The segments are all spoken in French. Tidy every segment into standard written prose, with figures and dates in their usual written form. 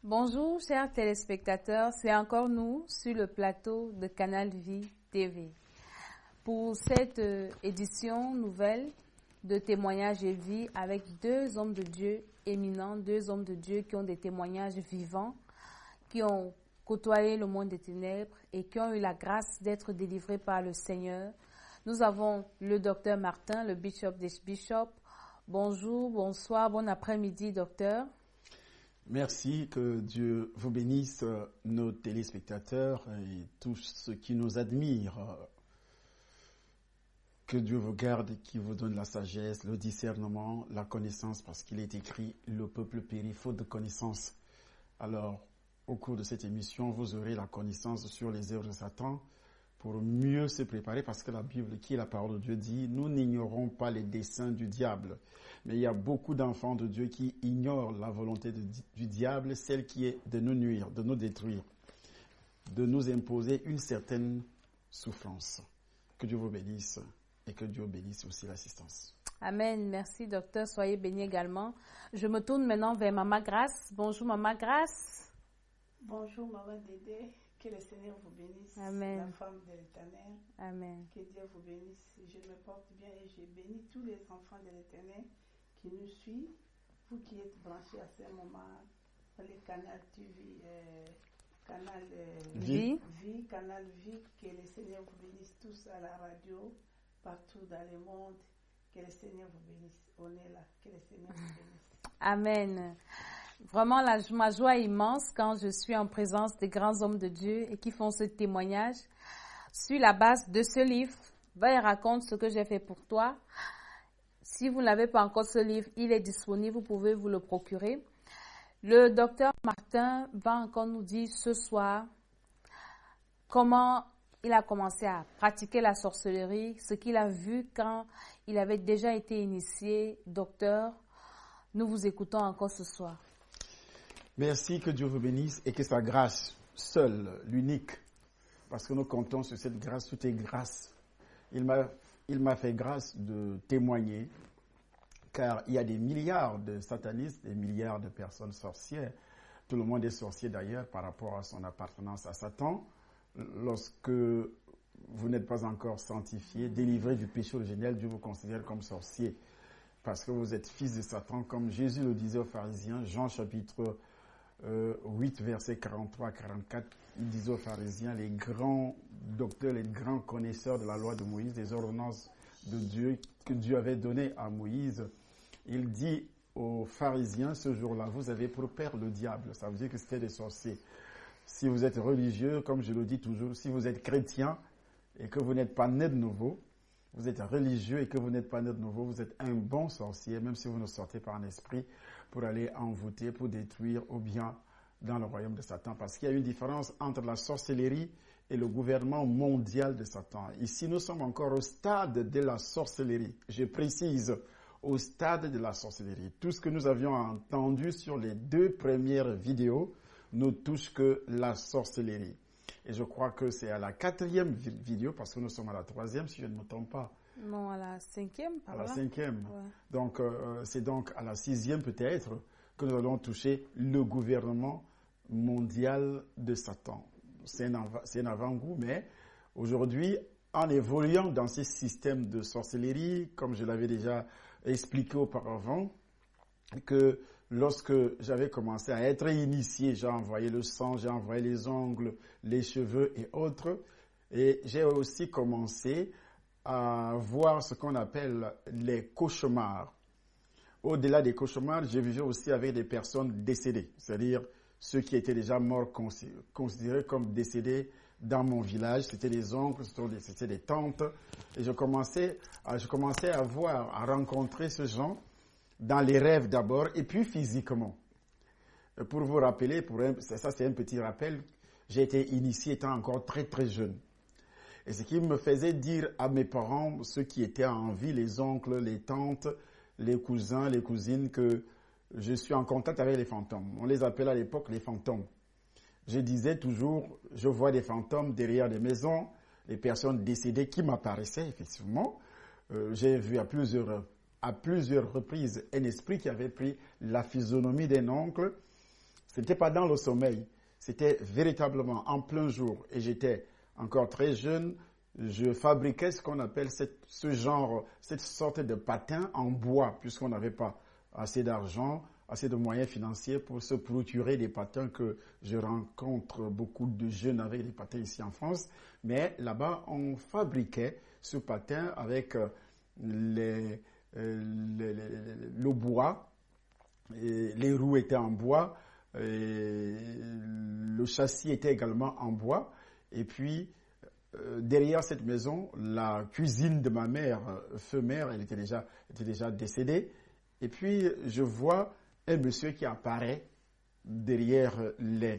Bonjour chers téléspectateurs, c'est encore nous sur le plateau de Canal Vie TV. Pour cette édition nouvelle de témoignages et vie avec deux hommes de Dieu éminents, deux hommes de Dieu qui ont des témoignages vivants, qui ont côtoyé le monde des ténèbres et qui ont eu la grâce d'être délivrés par le Seigneur. Nous avons le docteur Martin, le bishop des bishops. Bonjour, bonsoir, bon après-midi docteur. Merci, que Dieu vous bénisse, nos téléspectateurs et tous ceux qui nous admirent. Que Dieu vous garde et qui vous donne la sagesse, le discernement, la connaissance, parce qu'il est écrit « Le peuple périt faute de connaissance ». Alors, au cours de cette émission, vous aurez la connaissance sur les œuvres de Satan pour mieux se préparer, parce que la Bible, qui est la parole de Dieu, dit « Nous n'ignorons pas les desseins du diable ». Mais il y a beaucoup d'enfants de Dieu qui ignorent la volonté du diable, celle qui est de nous nuire, de nous détruire, de nous imposer une certaine souffrance. Que Dieu vous bénisse et que Dieu bénisse aussi l'assistance. Amen. Merci, docteur. Soyez bénis également. Je me tourne maintenant vers Maman Grâce. Bonjour, Maman Grâce. Bonjour, Maman Dédé. Que le Seigneur vous bénisse. Amen. La femme de l'Éternel. Amen. Que Dieu vous bénisse. Je me porte bien et je bénis tous les enfants de l'Éternel qui nous suivent. Vous qui êtes branchés à ce moment dans les canaux TV, canal Vie. Canal Vie. Que le Seigneur vous bénisse tous à la radio, partout dans le monde. Que le Seigneur vous bénisse. On est là. Que le Seigneur vous bénisse. Amen. Vraiment, ma joie est immense quand je suis en présence des grands hommes de Dieu et qui font ce témoignage sur la base de ce livre. Va et raconte ce que j'ai fait pour toi. Si vous n'avez pas encore ce livre, il est disponible, vous pouvez vous le procurer. Le docteur Martin va encore nous dire ce soir comment il a commencé à pratiquer la sorcellerie, ce qu'il a vu quand il avait déjà été initié docteur. Nous vous écoutons encore ce soir. Merci, que Dieu vous bénisse et que sa grâce seule, l'unique, parce que nous comptons sur cette grâce, tout est grâce. Il m'a fait grâce de témoigner, car il y a des milliards de satanistes, des milliards de personnes sorcières. Tout le monde est sorcier d'ailleurs par rapport à son appartenance à Satan. Lorsque vous n'êtes pas encore sanctifié, délivré du péché originel, Dieu vous considère comme sorcier, parce que vous êtes fils de Satan, comme Jésus le disait aux pharisiens, Jean chapitre 8, versets 43 à 44, il disait aux pharisiens, les grands docteurs, les grands connaisseurs de la loi de Moïse, des ordonnances de Dieu que Dieu avait données à Moïse, il dit aux pharisiens ce jour-là, vous avez pour père le diable. Ça veut dire que c'était des sorciers. Si vous êtes religieux, comme je le dis toujours, si vous êtes chrétien et que vous n'êtes pas né de nouveau, vous êtes religieux et que vous n'êtes pas né de nouveau, vous êtes un bon sorcier, même si vous ne sortez pas en esprit, pour aller envoûter, pour détruire ou bien dans le royaume de Satan. Parce qu'il y a une différence entre la sorcellerie et le gouvernement mondial de Satan. Ici, nous sommes encore au stade de la sorcellerie. Je précise, au stade de la sorcellerie. Tout ce que nous avions entendu sur les 2 premières vidéos ne touche que la sorcellerie. Et je crois que c'est à la 4e vidéo, parce que nous sommes à la 3e, si je ne me trompe pas. Non, à la 5e. À la 5e. Ouais. Donc, c'est donc à la 6e peut-être que nous allons toucher le gouvernement mondial de Satan. C'est un avant-goût, mais aujourd'hui, en évoluant dans ces systèmes de sorcellerie, comme je l'avais déjà expliqué auparavant, que lorsque j'avais commencé à être initié, j'ai envoyé le sang, j'ai envoyé les ongles, les cheveux et autres, et j'ai aussi commencé à voir ce qu'on appelle les cauchemars. Au-delà des cauchemars, je vivais aussi avec des personnes décédées, c'est-à-dire ceux qui étaient déjà morts considérés comme décédés dans mon village. C'était des oncles, c'était des tantes, et je commençais à voir, à rencontrer ces gens dans les rêves d'abord, et puis physiquement. Pour vous rappeler, ça c'est un petit rappel, j'ai été initié étant encore très très jeune. Et ce qui me faisait dire à mes parents, ceux qui étaient en vie, les oncles, les tantes, les cousins, les cousines, que je suis en contact avec les fantômes. On les appelait à l'époque les fantômes. Je disais toujours, je vois des fantômes derrière des maisons, les personnes décédées qui m'apparaissaient effectivement. J'ai vu à plusieurs reprises un esprit qui avait pris la physionomie d'un oncle. Ce n'était pas dans le sommeil, c'était véritablement en plein jour. Et j'étais encore très jeune. Je fabriquais ce qu'on appelle cette sorte de patin en bois, puisqu'on n'avait pas assez d'argent, assez de moyens financiers pour se procurer des patins que je rencontre beaucoup de jeunes avec des patins ici en France. Mais là-bas, on fabriquait ce patin avec le bois, et les roues étaient en bois, et le châssis était également en bois. Et puis, derrière cette maison, la cuisine de ma mère, feu-mère, elle était déjà décédée. Et puis, je vois un monsieur qui apparaît derrière les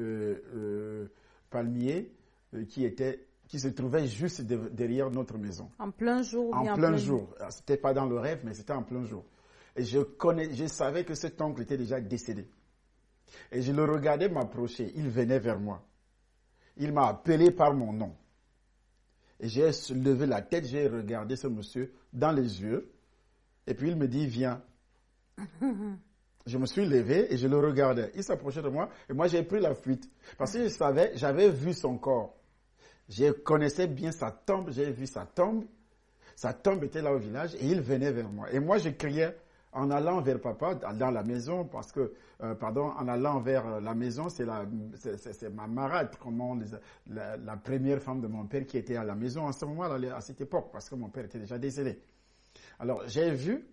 palmiers qui se trouvait juste derrière notre maison. En plein jour ou bien en plein jour. C'était pas dans le rêve, mais c'était en plein jour. Et je savais que cet oncle était déjà décédé. Et je le regardais m'approcher. Il venait vers moi. Il m'a appelé par mon nom. Et j'ai levé la tête, j'ai regardé ce monsieur dans les yeux. Et puis il me dit, viens. Je me suis levé et je le regardais. Il s'approchait de moi et moi j'ai pris la fuite. Parce que j'avais vu son corps. Je connaissais bien sa tombe, j'ai vu sa tombe. Sa tombe était là au village et il venait vers moi. Et moi je criais en allant vers papa dans la maison parce que, en allant vers la maison, c'est ma marade, la première femme de mon père qui était à la maison à ce moment-là, à cette époque, parce que mon père était déjà décédé. Alors j'ai vu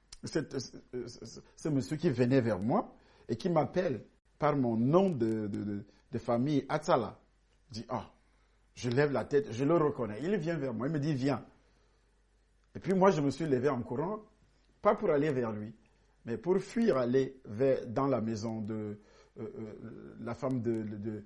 ce monsieur qui venait vers moi et qui m'appelle par mon nom de famille, Atsala. Je dis, je lève la tête, je le reconnais. Il vient vers moi, il me dit, viens. Et puis moi, je me suis levé en courant, pas pour aller vers lui, mais pour fuir aller dans la maison de la femme de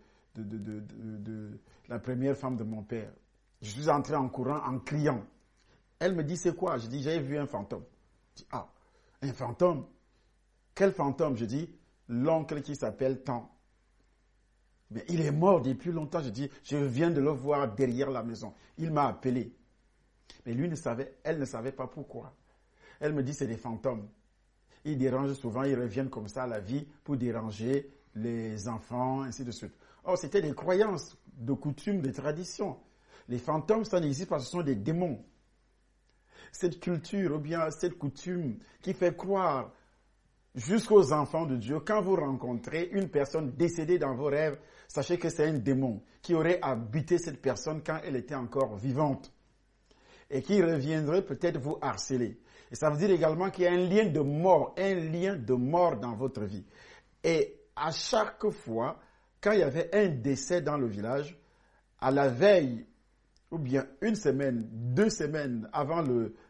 la première femme de mon père. Je suis entré en courant, en criant. Elle me dit, c'est quoi? Je dis, j'ai vu un fantôme. Je dis, un fantôme? Quel fantôme? Je dis, l'oncle qui s'appelle Tan. Mais il est mort depuis longtemps. Je dis, je viens de le voir derrière la maison. Il m'a appelé. Mais elle ne savait pas pourquoi. Elle me dit, c'est des fantômes. Ils dérangent souvent, ils reviennent comme ça à la vie pour déranger les enfants, ainsi de suite. Or, c'était des croyances, de coutumes, de traditions. Les fantômes, ça n'existe pas, ce sont des démons. Cette culture ou bien cette coutume qui fait croire jusqu'aux enfants de Dieu, quand vous rencontrez une personne décédée dans vos rêves, sachez que c'est un démon qui aurait habité cette personne quand elle était encore vivante et qui reviendrait peut-être vous harceler. Et ça veut dire également qu'il y a un lien de mort dans votre vie. Et à chaque fois, quand il y avait un décès dans le village, à la veille, ou bien une semaine, 2 semaines avant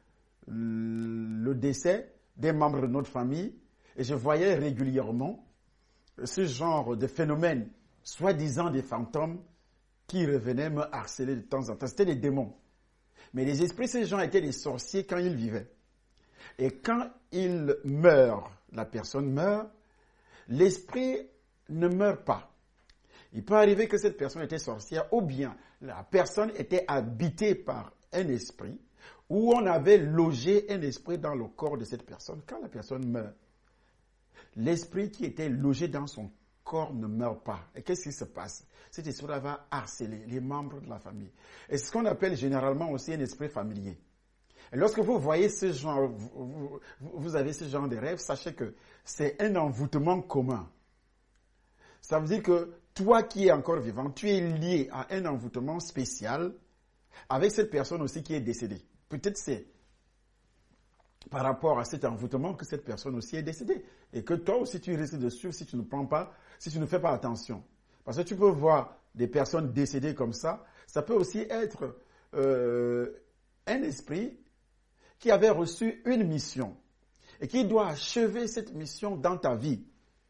le décès des membres de notre famille, et je voyais régulièrement ce genre de phénomène, soi-disant des fantômes, qui revenaient me harceler de temps en temps. C'était des démons. Mais les esprits, ces gens étaient des sorciers quand ils vivaient. Et quand ils meurent, la personne meurt, l'esprit ne meurt pas. Il peut arriver que cette personne était sorcière ou bien la personne était habitée par un esprit ou on avait logé un esprit dans le corps de cette personne. Quand la personne meurt, l'esprit qui était logé dans son corps ne meurt pas. Et qu'est-ce qui se passe? Cet esprit va harceler les membres de la famille. Et c'est ce qu'on appelle généralement aussi un esprit familier. Et lorsque vous voyez ce genre, vous avez ce genre de rêve, sachez que c'est un envoûtement commun. Ça veut dire que toi qui es encore vivant, tu es lié à un envoûtement spécial avec cette personne aussi qui est décédée. Peut-être c'est par rapport à cet envoûtement que cette personne aussi est décédée. Et que toi aussi tu risques de suivre si tu ne fais pas attention. Parce que tu peux voir des personnes décédées comme ça. Ça peut aussi être un esprit qui avait reçu une mission et qui doit achever cette mission dans ta vie.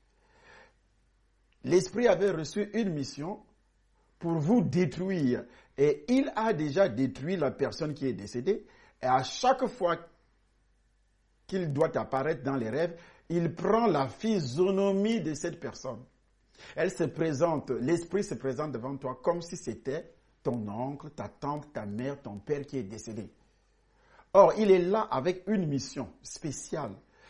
L'esprit avait reçu une mission pour vous détruire et il a déjà détruit la personne qui est décédée et à chaque fois qu'il doit apparaître dans les rêves, il prend la physionomie de cette personne. L'esprit se présente devant toi comme si c'était ton oncle, ta tante, ta mère, ton père qui est décédé. Or, il est là avec une mission spéciale.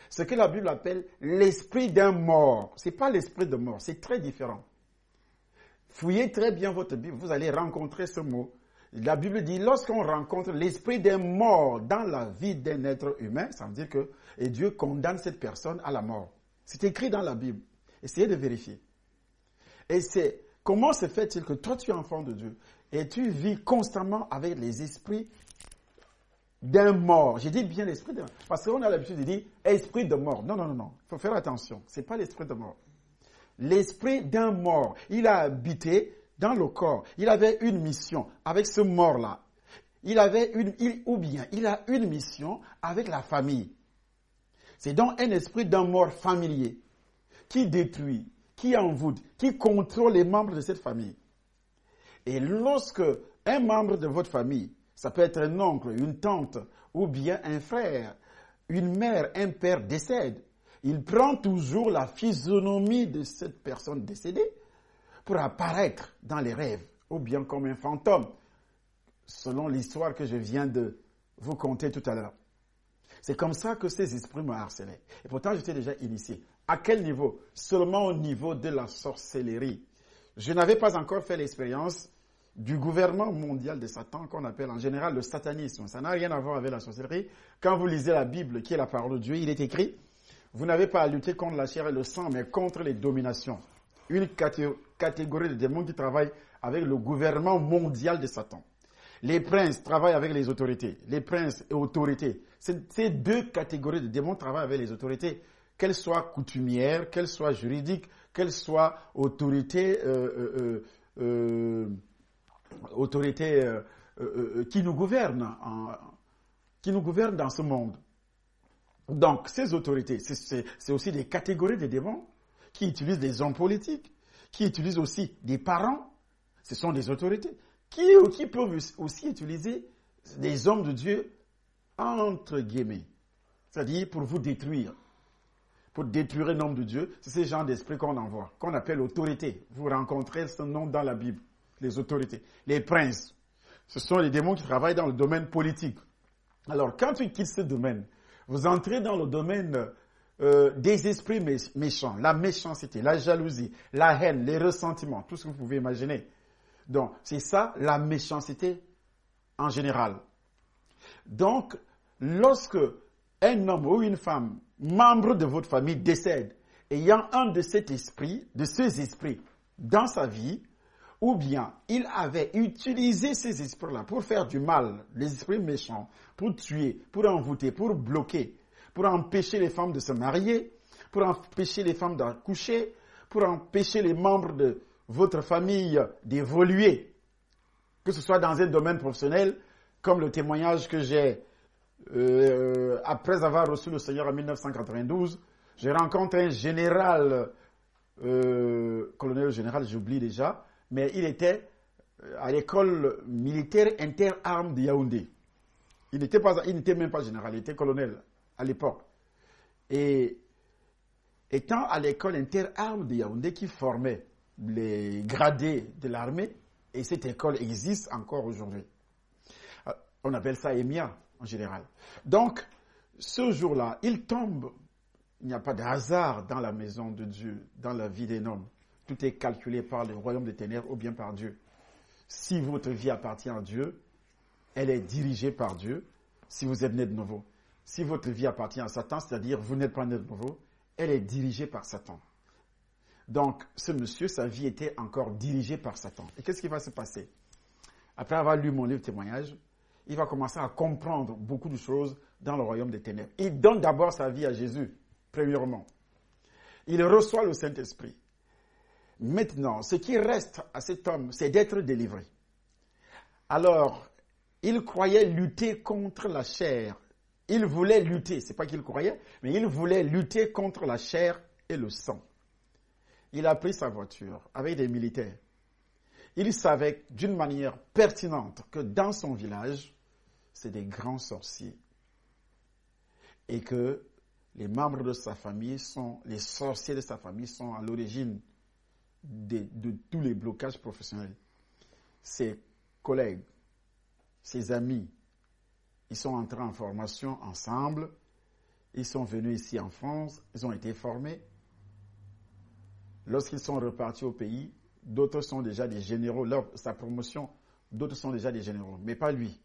ce que la Bible appelle l'esprit d'un mort. Ce n'est pas l'esprit de mort, c'est très différent. Fouillez très bien votre Bible, vous allez rencontrer ce mot. La Bible dit, lorsqu'on rencontre l'esprit d'un mort dans la vie d'un être humain, ça veut dire que et Dieu condamne cette personne à la mort. C'est écrit dans la Bible. Essayez de vérifier. Et c'est comment se fait-il que toi tu es enfant de Dieu et tu vis constamment avec les esprits d'un mort. J'ai dit bien l'esprit d'un mort. Parce qu'on a l'habitude de dire esprit de mort. Non, non, non, non. Il faut faire attention. Ce n'est pas l'esprit de mort. L'esprit d'un mort. Il a habité dans le corps. Il avait une mission avec ce mort-là. Il a une mission avec la famille. C'est donc un esprit d'un mort familier qui détruit, qui envoûte, qui contrôle les membres de cette famille. Et lorsque un membre de votre famille, ça peut être un oncle, une tante, ou bien un frère, une mère, un père décède, il prend toujours la physionomie de cette personne décédée pour apparaître dans les rêves, ou bien comme un fantôme, selon l'histoire que je viens de vous conter tout à l'heure. C'est comme ça que ces esprits me harcelaient. Et pourtant, j'étais déjà initié. À quel niveau? Seulement au niveau de la sorcellerie. Je n'avais pas encore fait l'expérience du gouvernement mondial de Satan, qu'on appelle en général le satanisme. Ça n'a rien à voir avec la sorcellerie. Quand vous lisez la Bible, qui est la parole de Dieu, il est écrit, vous n'avez pas à lutter contre la chair et le sang, mais contre les dominations. Une catégorie de démons qui travaillent avec le gouvernement mondial de Satan. Les princes travaillent avec les autorités. Les princes et autorités. Ces deux catégories de démons travaillent avec les autorités, qu'elles soient coutumières, qu'elles soient juridiques, qu'elles soient autorités, qui nous gouvernent dans ce monde. Donc, ces autorités, c'est aussi des catégories de démons qui utilisent des hommes politiques, qui utilisent aussi des parents. Ce sont des autorités qui peuvent aussi utiliser des hommes de Dieu, entre guillemets. C'est-à-dire pour vous détruire. Pour détruire un homme de Dieu, c'est ce genre d'esprit qu'on envoie, qu'on appelle autorité. Vous rencontrez ce nom dans la Bible, les autorités. Les princes, ce sont les démons qui travaillent dans le domaine politique. Alors, quand tu quittes ce domaine, vous entrez dans le domaine des esprits méchants, la méchanceté, la jalousie, la haine, les ressentiments, tout ce que vous pouvez imaginer. Donc, c'est ça, la méchanceté en général. Donc, lorsque un homme ou une femme, membre de votre famille, décède, ayant un de ces esprits dans sa vie, ou bien il avait utilisé ces esprits-là pour faire du mal, les esprits méchants, pour tuer, pour envoûter, pour bloquer, pour empêcher les femmes de se marier, pour empêcher les femmes d'accoucher, pour empêcher les membres de votre famille d'évoluer, que ce soit dans un domaine professionnel, comme le témoignage que j'ai après avoir reçu le Seigneur en 1992, j'ai rencontré un général, colonel général, j'oublie déjà, mais il était à l'école militaire interarmes de Yaoundé. Il n'était même pas général, il était colonel à l'époque. Et étant à l'école interarmes de Yaoundé qui formait les gradés de l'armée, et cette école existe encore aujourd'hui. On appelle ça EMIA en général. Donc, ce jour-là, il tombe, il n'y a pas de hasard dans la maison de Dieu, dans la vie d'un homme. Tout est calculé par le royaume des ténèbres ou bien par Dieu. Si votre vie appartient à Dieu, elle est dirigée par Dieu, si vous êtes né de nouveau. Si votre vie appartient à Satan, c'est-à-dire vous n'êtes pas né de nouveau, elle est dirigée par Satan. Donc, ce monsieur, sa vie était encore dirigée par Satan. Et qu'est-ce qui va se passer? Après avoir lu mon livre témoignage, il va commencer à comprendre beaucoup de choses dans le royaume des ténèbres. Il donne d'abord sa vie à Jésus, premièrement. Il reçoit le Saint-Esprit. Maintenant, ce qui reste à cet homme, c'est d'être délivré. Alors, il croyait lutter contre la chair. Il voulait lutter, c'est pas qu'il croyait, mais il voulait lutter contre la chair et le sang. Il a pris sa voiture avec des militaires. Il savait d'une manière pertinente que dans son village, c'est des grands sorciers. Et que les membres de sa famille les sorciers de sa famille sont à l'origine de tous les blocages professionnels. Ses collègues, ses amis, ils sont entrés en formation ensemble Ils sont venus ici en France, ils ont été formés. Lorsqu'ils sont repartis au pays, d'autres sont déjà des généraux. Sa promotion, d'autres sont déjà des généraux, mais pas lui.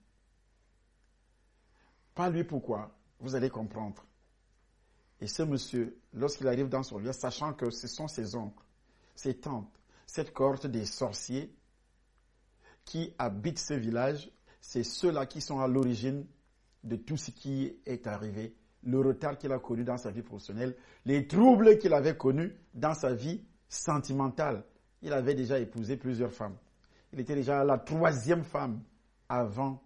Pas lui, pourquoi? Vous allez comprendre. Et ce monsieur, lorsqu'il arrive dans son village, sachant que ce sont ses oncles, ses tantes, cette cohorte des sorciers qui habitent ce village, c'est ceux-là qui sont à l'origine de tout ce qui est arrivé, le retard qu'il a connu dans sa vie professionnelle, les troubles qu'il avait connus dans sa vie sentimentale. Il avait déjà épousé plusieurs femmes. Il était déjà la 3e femme avant.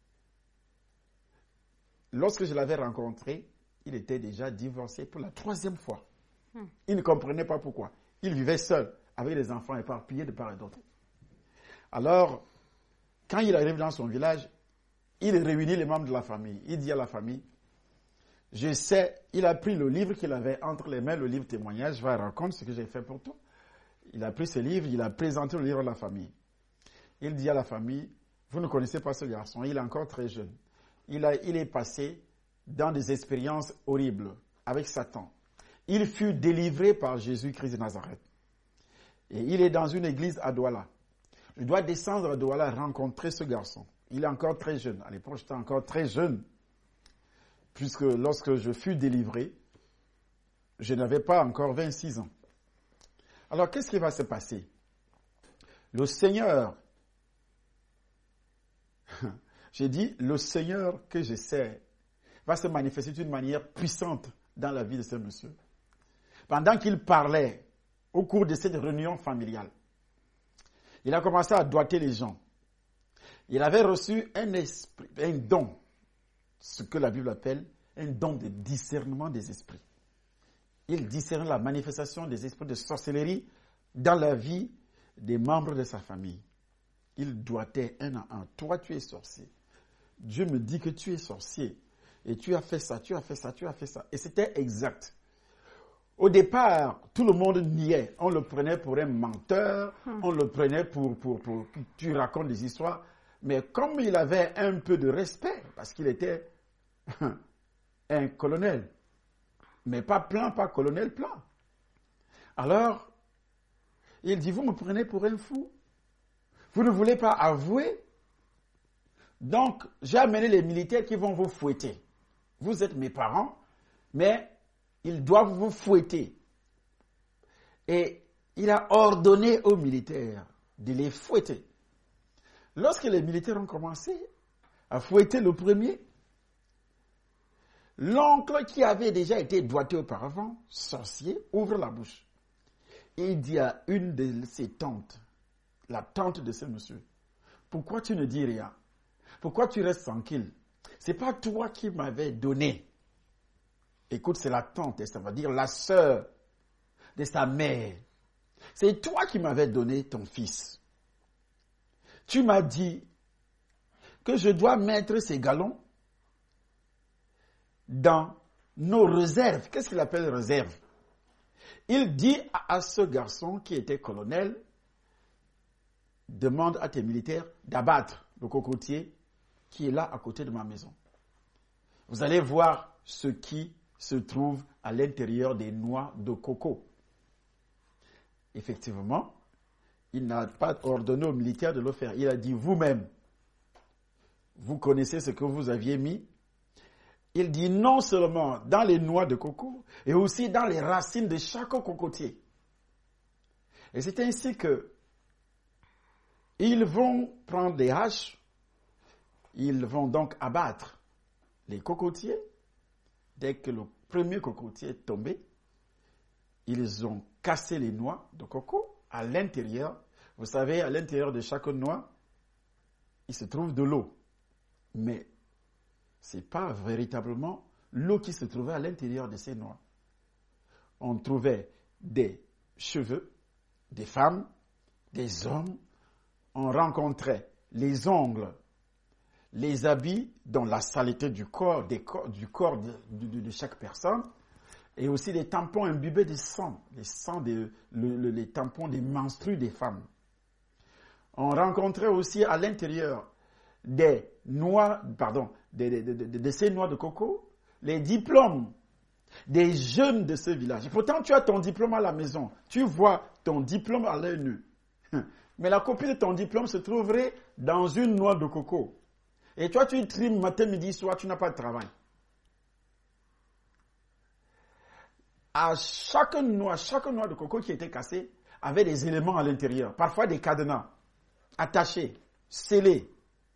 Lorsque je l'avais rencontré, il était déjà divorcé pour la 3e fois. Il ne comprenait pas pourquoi. Il vivait seul, avec des enfants éparpillés de part et d'autre. Alors, quand il arrive dans son village, il réunit les membres de la famille. Il dit à la famille, je sais, il a pris le livre qu'il avait entre les mains, le livre témoignage, je vais raconter ce que j'ai fait pour toi. Il a pris ce livre, il a présenté le livre à la famille. Il dit à la famille, vous ne connaissez pas ce garçon, il est encore très jeune. Il est passé dans des expériences horribles avec Satan. Il fut délivré par Jésus-Christ de Nazareth. Et il est dans une église à Douala. Je dois descendre à Douala rencontrer ce garçon. Il est encore très jeune. À l'époque, j'étais encore très jeune. Puisque lorsque je fus délivré, je n'avais pas encore 26 ans. Alors, qu'est-ce qui va se passer? Le Seigneur, j'ai dit, le Seigneur que je sers va se manifester d'une manière puissante dans la vie de ce monsieur. Pendant qu'il parlait au cours de cette réunion familiale, il a commencé à doiter les gens. Il avait reçu un don, ce que la Bible appelle un don de discernement des esprits. Il discernait la manifestation des esprits de sorcellerie dans la vie des membres de sa famille. Il doitait un à un. Toi, tu es sorcier. Dieu me dit que tu es sorcier. Et tu as fait ça, tu as fait ça, tu as fait ça. Et c'était exact. Au départ, tout le monde niait. On le prenait pour un menteur. On le prenait pour tu racontes des histoires. Mais comme il avait un peu de respect, parce qu'il était un colonel, mais pas plein, pas colonel plein. Alors, il dit, vous me prenez pour un fou. Vous ne voulez pas avouer. Donc, j'ai amené les militaires qui vont vous fouetter. Vous êtes mes parents, mais ils doivent vous fouetter. Et il a ordonné aux militaires de les fouetter. Lorsque les militaires ont commencé à fouetter le premier, l'oncle qui avait déjà été doigté auparavant, sorcier, ouvre la bouche. Et il dit à une de ses tantes, la tante de ce monsieur, pourquoi tu ne dis rien? Pourquoi tu restes tranquille? C'est pas toi qui m'avais donné. Écoute, c'est la tante, et ça veut dire la sœur de sa mère. C'est toi qui m'avais donné ton fils. Tu m'as dit que je dois mettre ces galons dans nos réserves. Qu'est-ce qu'il appelle réserve? Il dit à ce garçon qui était colonel, demande à tes militaires d'abattre le cocotier qui est là à côté de ma maison. Vous allez voir ce qui se trouve à l'intérieur des noix de coco. Effectivement, il n'a pas ordonné aux militaires de le faire. Il a dit vous-même, vous connaissez ce que vous aviez mis. Il dit non seulement dans les noix de coco, et aussi dans les racines de chaque cocotier. Et c'est ainsi que ils vont prendre des haches, ils vont donc abattre les cocotiers. Dès que le premier cocotier est tombé, ils ont cassé les noix de coco à l'intérieur. Vous savez, à l'intérieur de chaque noix, il se trouve de l'eau. Mais ce n'est pas véritablement l'eau qui se trouvait à l'intérieur de ces noix. On trouvait des cheveux, des femmes, des hommes. On rencontrait les ongles, les habits, dont la saleté du corps, de chaque personne, et aussi des tampons imbibés de sang, les tampons des menstrues des femmes. On rencontrait aussi à l'intérieur des noix, de ces noix de coco, les diplômes Des jeunes de ce village. Et pourtant, tu as ton diplôme à la maison. Tu vois ton diplôme à l'œil nu. Mais la copie de ton diplôme se trouverait dans une noix de coco. Et toi, tu trimes matin, midi, soir, tu n'as pas de travail. À chaque noix de coco qui était cassée avait des éléments à l'intérieur. Parfois des cadenas attachés, scellés.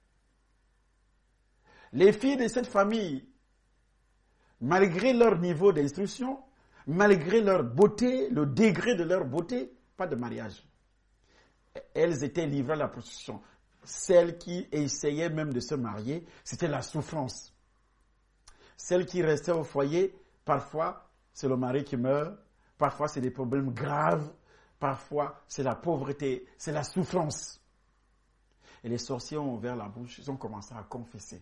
Les filles de cette famille, malgré leur niveau d'instruction, malgré leur beauté, le degré de leur beauté, pas de mariage. Elles étaient livrées à la prostitution. Celles qui essayaient même de se marier, c'était la souffrance. Celles qui restaient au foyer, parfois, c'est le mari qui meurt, parfois, c'est des problèmes graves, parfois, c'est la pauvreté, c'est la souffrance. Et les sorciers ont ouvert la bouche, ils ont commencé à confesser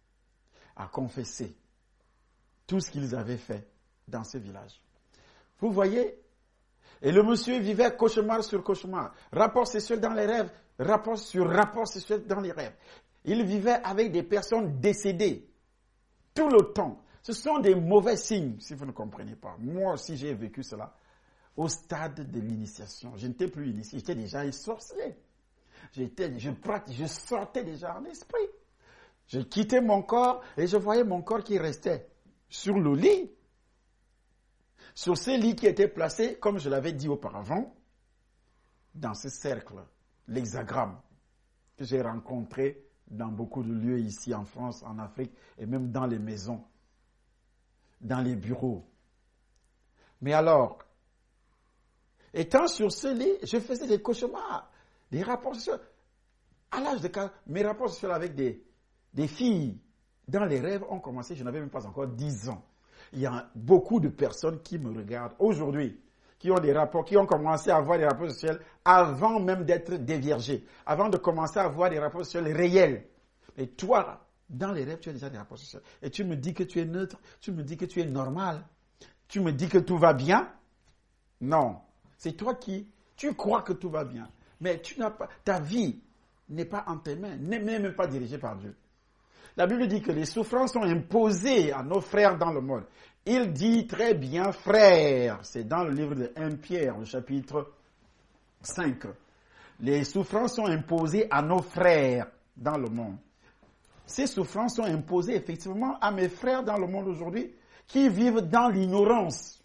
tout ce qu'ils avaient fait dans ce village. Vous voyez? Et le monsieur vivait cauchemar sur cauchemar, rapport sexuel dans les rêves, rapport sur rapport sexuel dans les rêves. Il vivait avec des personnes décédées tout le temps. Ce sont des mauvais signes, si vous ne comprenez pas. Moi aussi, j'ai vécu cela au stade de l'initiation. Je n'étais plus initié, j'étais déjà un sorcier. Je sortais déjà en esprit. Je quittais mon corps et je voyais mon corps qui restait sur le lit. Sur ce lit qui était placé, comme je l'avais dit auparavant, dans ce cercle, l'hexagramme, que j'ai rencontré dans beaucoup de lieux ici en France, en Afrique, et même dans les maisons, dans les bureaux. Mais alors, étant sur ce lit, je faisais des cauchemars, des rapports sexuels. À l'âge de 4, mes rapports sexuels avec des filles dans les rêves ont commencé, je n'avais même pas encore 10 ans. Il y a beaucoup de personnes qui me regardent aujourd'hui, qui ont commencé à avoir des rapports sexuels avant même d'être déviergés, avant de commencer à avoir des rapports sexuels réels. Et toi, dans les rêves, tu as déjà des rapports sexuels. Et tu me dis que tu es neutre, tu me dis que tu es normal, tu me dis que tout va bien. Non, c'est toi tu crois que tout va bien. Mais ta vie n'est pas en tes mains, n'est même pas dirigée par Dieu. La Bible dit que les souffrances sont imposées à nos frères dans le monde. Il dit très bien frères. C'est dans le livre de 1 Pierre, le chapitre 5. Les souffrances sont imposées à nos frères dans le monde. Ces souffrances sont imposées effectivement à mes frères dans le monde aujourd'hui qui vivent dans l'ignorance.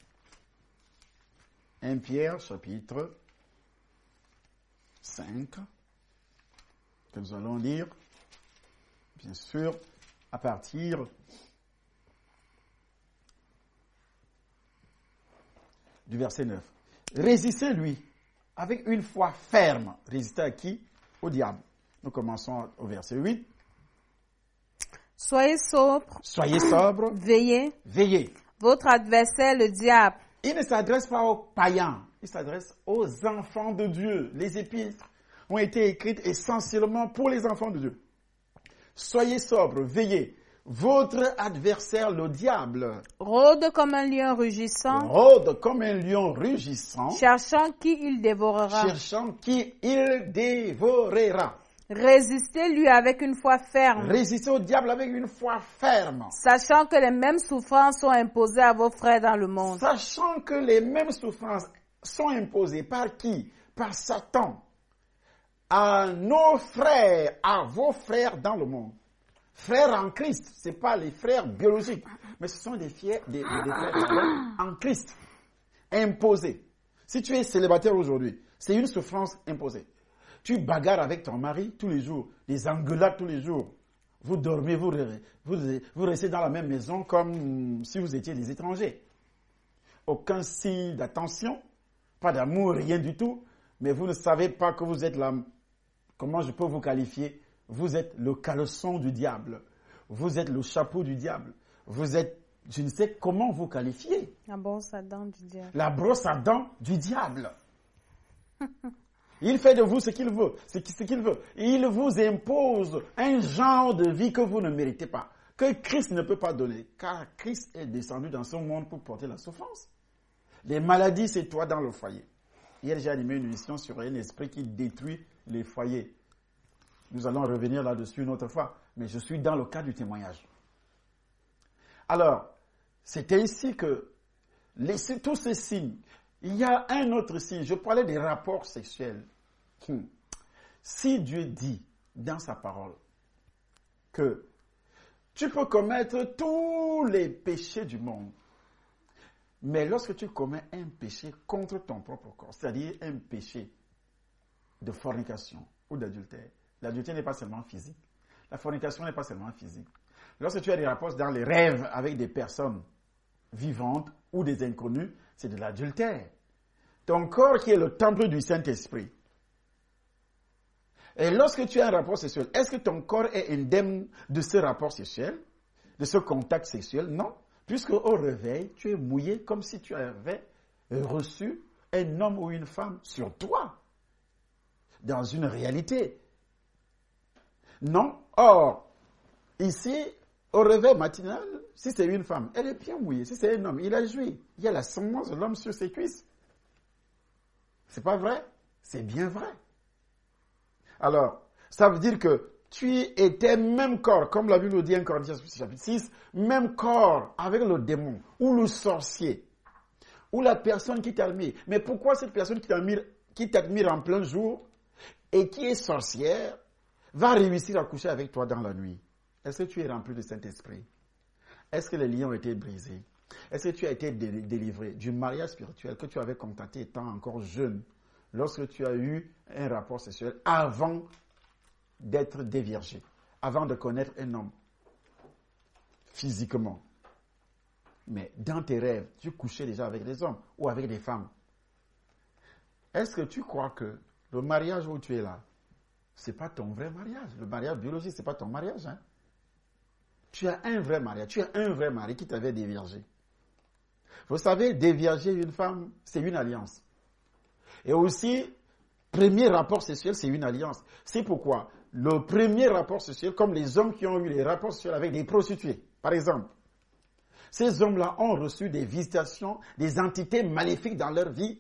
1 Pierre, chapitre 5, que nous allons lire. Bien sûr, à partir du verset 9. Résistez-lui avec une foi ferme. Résistez à qui? Au diable. Nous commençons au verset 8. Soyez sobre. Soyez sobre. Veillez. Veillez. Votre adversaire, le diable. Il ne s'adresse pas aux païens. Il s'adresse aux enfants de Dieu. Les épîtres ont été écrites essentiellement pour les enfants de Dieu. Soyez sobre, veillez. Votre adversaire, le diable, rôde comme un lion rugissant. Rôde comme un lion rugissant. Cherchant qui il dévorera. Cherchant qui il dévorera. Résistez-lui avec une foi ferme. Résistez au diable avec une foi ferme. Sachant que les mêmes souffrances sont imposées à vos frères dans le monde. Sachant que les mêmes souffrances sont imposées par qui? Par Satan. À nos frères, à vos frères dans le monde. Frères en Christ, ce n'est pas les frères biologiques, mais ce sont des frères en Christ, imposés. Si tu es célibataire aujourd'hui, c'est une souffrance imposée. Tu bagarres avec ton mari tous les jours, des engueulades tous les jours. Vous dormez, vous restez dans la même maison comme si vous étiez des étrangers. Aucun signe d'attention, pas d'amour, rien du tout, mais vous ne savez pas que vous êtes là. Comment je peux vous qualifier? Vous êtes le caleçon du diable. Vous êtes le chapeau du diable. Vous êtes, je ne sais comment vous qualifier. La brosse à dents du diable. La brosse à dents du diable. Il fait de vous ce qu'il veut. Il vous impose un genre de vie que vous ne méritez pas. Que Christ ne peut pas donner. Car Christ est descendu dans ce monde pour porter la souffrance. Les maladies, c'est toi dans le foyer. Hier, j'ai animé une émission sur un esprit qui détruit les foyers. Nous allons revenir là-dessus une autre fois, mais je suis dans le cas du témoignage. Alors, c'est ainsi que tous ces signes. Il y a un autre signe. Je parlais des rapports sexuels. Si Dieu dit dans sa parole que tu peux commettre tous les péchés du monde, mais lorsque tu commets un péché contre ton propre corps, c'est-à-dire un péché de fornication ou d'adultère, l'adultère n'est pas seulement physique, la fornication n'est pas seulement physique. Lorsque tu as des rapports dans les rêves avec des personnes vivantes ou des inconnus, c'est de l'adultère. Ton corps qui est le temple du Saint-Esprit. Et lorsque tu as un rapport sexuel, est-ce que ton corps est indemne de ce rapport sexuel, de ce contact sexuel? Non. Puisque au réveil, tu es mouillé comme si tu avais reçu un homme ou une femme sur toi, dans une réalité. Non. Or, ici, au réveil matinal, si c'est une femme, elle est bien mouillée. Si c'est un homme, il a joui. Il y a la semence de l'homme sur ses cuisses. C'est pas vrai? C'est bien vrai. Alors, ça veut dire que tu étais même corps, comme la Bible dit en Corinthiens chapitre 6, même corps avec le démon, ou le sorcier, ou la personne qui t'admire. Mais pourquoi cette personne qui t'admire en plein jour et qui est sorcière va réussir à coucher avec toi dans la nuit? Est-ce que tu es rempli du Saint-Esprit? Est-ce que les liens ont été brisés? Est-ce que tu as été délivré du mariage spirituel que tu avais contacté étant encore jeune, lorsque tu as eu un rapport sexuel avant d'être déviergé, avant de connaître un homme physiquement? Mais dans tes rêves, tu couchais déjà avec des hommes ou avec des femmes. Est-ce que tu crois que le mariage où tu es là, ce n'est pas ton vrai mariage? Le mariage biologique, ce n'est pas ton mariage. Hein? Tu as un vrai mariage, tu as un vrai mari qui t'avait déviergé. Vous savez, dévierger une femme, c'est une alliance. Et aussi, premier rapport sexuel, c'est une alliance. C'est pourquoi le premier rapport sexuel, comme les hommes qui ont eu les rapports sexuels avec des prostituées, par exemple, ces hommes-là ont reçu des visitations, des entités maléfiques dans leur vie.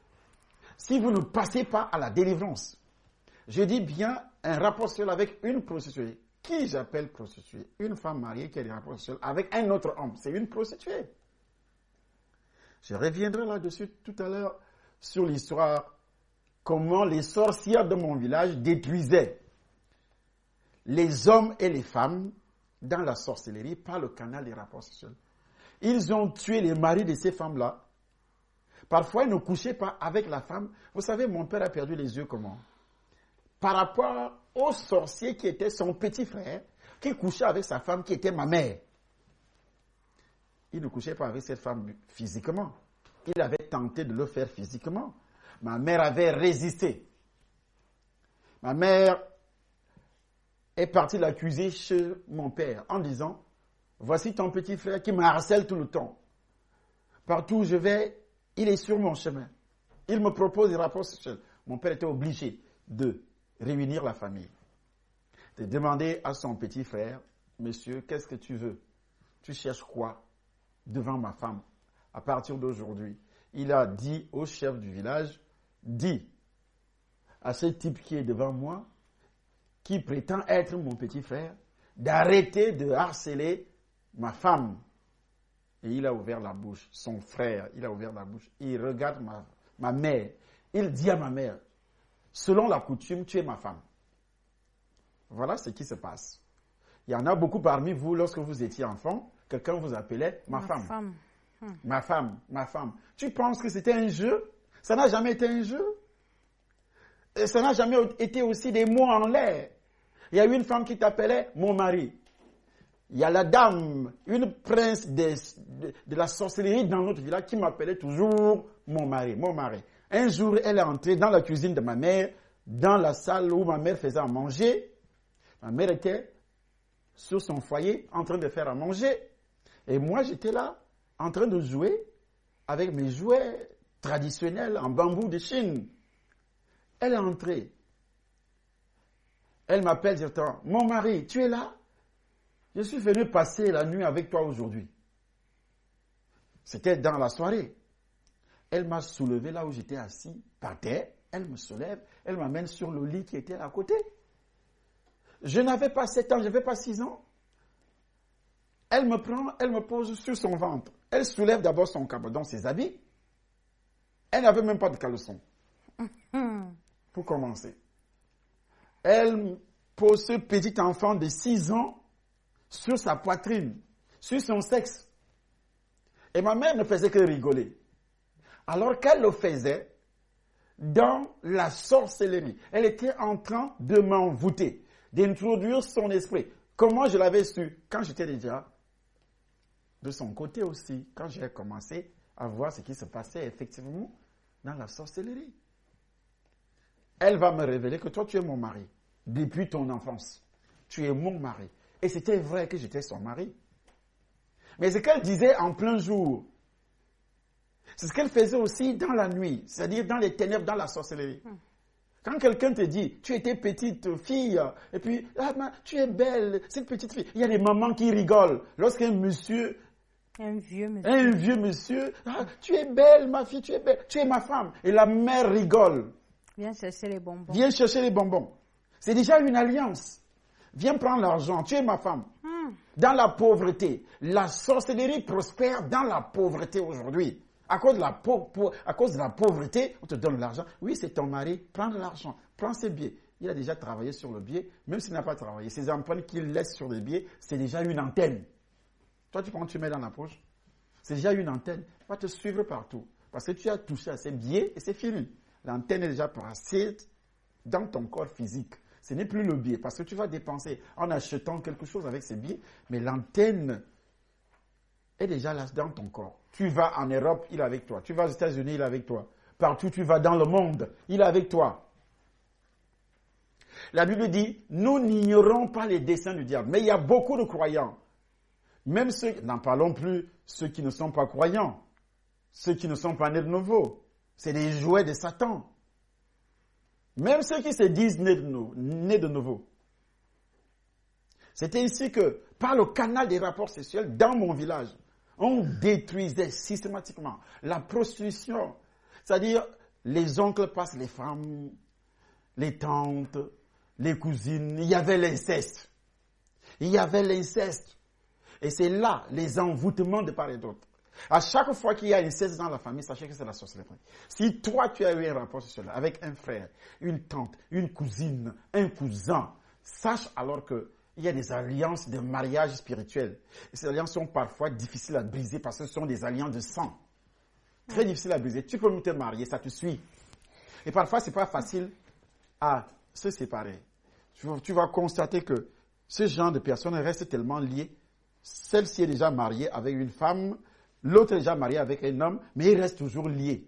Si vous ne passez pas à la délivrance, je dis bien un rapport sexuel avec une prostituée. Qui j'appelle prostituée? Une femme mariée qui a des rapports sexuels avec un autre homme. C'est une prostituée. Je reviendrai là-dessus tout à l'heure sur l'histoire, comment les sorcières de mon village détruisaient les hommes et les femmes dans la sorcellerie par le canal des rapports sexuels. Ils ont tué les maris de ces femmes-là. Parfois, ils ne couchaient pas avec la femme. Vous savez, mon père a perdu les yeux comment? Par rapport au sorcier qui était son petit frère, qui couchait avec sa femme qui était ma mère. Il ne couchait pas avec cette femme physiquement. Il avait tenté de le faire physiquement. Ma mère avait résisté. Ma mère est partie l'accuser chez mon père en disant, voici ton petit frère qui me harcèle tout le temps. Partout où je vais, il est sur mon chemin. Il me propose des rapports sexuels. Mon père était obligé de réunir la famille, de demander à son petit frère, monsieur, qu'est-ce que tu veux? Tu cherches quoi devant ma femme? À partir d'aujourd'hui, il a dit au chef du village, dis à ce type qui est devant moi, qui prétend être mon petit frère, d'arrêter de harceler ma femme. Et il a ouvert la bouche, son frère, il a ouvert la bouche, il regarde ma mère, il dit à ma mère, selon la coutume, tu es ma femme. Voilà ce qui se passe. Il y en a beaucoup parmi vous, lorsque vous étiez enfant, quelqu'un vous appelait ma femme. Ma femme, ma femme. Tu penses que c'était un jeu? Ça n'a jamais été un jeu. Et ça n'a jamais été aussi des mots en l'air. Il y a une femme qui t'appelait mon mari. Il y a la dame, une prince de la sorcellerie dans notre village qui m'appelait toujours mon mari, mon mari. Un jour, elle est entrée dans la cuisine de ma mère, dans la salle où ma mère faisait à manger. Ma mère était sur son foyer en train de faire à manger. Et moi, j'étais là, en train de jouer avec mes jouets traditionnels en bambou de Chine. Elle est entrée. Elle m'appelle directement, mon mari, tu es là? Je suis venu passer la nuit avec toi aujourd'hui. C'était dans la soirée. Elle m'a soulevé là où j'étais assis, par terre. Elle me soulève, elle m'amène sur le lit qui était à côté. Je n'avais pas 7 ans, je n'avais pas 6 ans. Elle me prend, elle me pose sur son ventre. Elle soulève d'abord son cabedon, ses habits. Elle n'avait même pas de caleçon. Pour commencer. Elle pose ce petit enfant de 6 ans sur sa poitrine, sur son sexe. Et ma mère ne faisait que rigoler. Alors qu'elle le faisait dans la sorcellerie. Elle était en train de m'envoûter, d'introduire son esprit. Comment je l'avais su? Quand j'étais déjà de son côté aussi, quand j'ai commencé à voir ce qui se passait effectivement dans la sorcellerie. Elle va me révéler que toi, tu es mon mari depuis ton enfance. Tu es mon mari. Et c'était vrai que j'étais son mari. Mais ce qu'elle disait en plein jour, c'est ce qu'elle faisait aussi dans la nuit, c'est-à-dire dans les ténèbres, dans la sorcellerie. Quand quelqu'un te dit, tu étais petite fille, et puis, tu es belle, cette petite fille. Il y a des mamans qui rigolent. Lorsqu'un monsieur, un vieux monsieur, tu es belle, ma fille, tu es belle, tu es ma femme. Et la mère rigole. Viens chercher les bonbons. Viens chercher les bonbons. C'est déjà une alliance. Viens prendre l'argent, tu es ma femme. Dans la pauvreté, la sorcellerie prospère dans la pauvreté aujourd'hui. À cause de la pauvreté, on te donne l'argent. Oui, c'est ton mari, prends l'argent, prends ses billets. Il a déjà travaillé sur le billet, même s'il n'a pas travaillé. Ses empreintes qu'il laisse sur les billets, c'est déjà une antenne. Toi, tu prends, tu mets dans la poche. C'est déjà une antenne. Il va te suivre partout. Parce que tu as touché à ces billets et c'est fini. L'antenne est déjà placée dans ton corps physique. Ce n'est plus le billet. Parce que tu vas dépenser en achetant quelque chose avec ces billets. Mais l'antenne est déjà là dans ton corps. Tu vas en Europe, il est avec toi. Tu vas aux États-Unis, il est avec toi. Partout tu vas dans le monde, il est avec toi. La Bible dit, nous n'ignorons pas les desseins du diable. Mais il y a beaucoup de croyants. Même ceux, n'en parlons plus, ceux qui ne sont pas croyants. Ceux qui ne sont pas nés de nouveau. C'est des jouets de Satan. Même ceux qui se disent nés de nouveau. C'était ici que, par le canal des rapports sexuels, dans mon village, on détruisait systématiquement la prostitution. C'est-à-dire, les oncles passent les femmes, les tantes, les cousines. Il y avait l'inceste. Il y avait l'inceste. Et c'est là les envoûtements de part et d'autre. À chaque fois qu'il y a inceste dans la famille, sachez que c'est la sorcellerie. Si toi, tu as eu un rapport sexuel avec un frère, une tante, une cousine, un cousin, sache alors que il y a des alliances de mariage spirituel. Et ces alliances sont parfois difficiles à briser parce que ce sont des alliances de sang. Très difficiles à briser. Tu peux te marier, ça te suit. Et parfois, ce n'est pas facile à se séparer. Tu vas constater que ce genre de personnes restent tellement liées. Celle-ci est déjà mariée avec une femme, l'autre est déjà mariée avec un homme, mais ils restent toujours liés.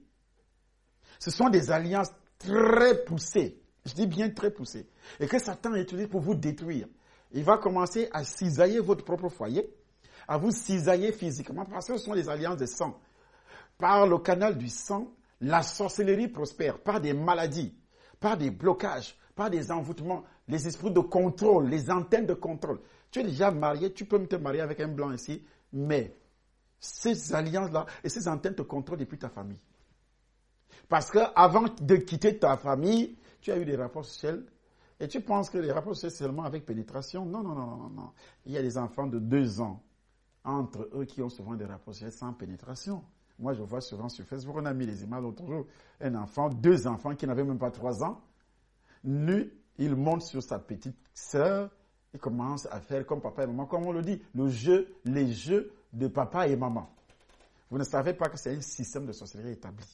Ce sont des alliances très poussées. Je dis bien très poussées. Et que Satan utilise pour vous détruire. Il va commencer à cisailler votre propre foyer, à vous cisailler physiquement, parce que ce sont des alliances de sang. Par le canal du sang, la sorcellerie prospère, par des maladies, par des blocages, par des envoûtements, les esprits de contrôle, les antennes de contrôle. Tu es déjà marié, tu peux te marier avec un blanc ici, mais ces alliances-là et ces antennes te contrôlent depuis ta famille. Parce qu'avant de quitter ta famille, tu as eu des rapports sexuels. Et tu penses que les rapports sexuels seulement avec pénétration? Non, non, non, non, non. Il y a des enfants de 2 ans entre eux qui ont souvent des rapports sexuels sans pénétration. Moi, je vois souvent sur Facebook, on a mis les images l'autre jour, deux enfants qui n'avaient même pas 3 ans, nus, il monte sur sa petite sœur, il commence à faire comme papa et maman, comme on le dit, les jeux de papa et maman. Vous ne savez pas que c'est un système de sorcellerie établi.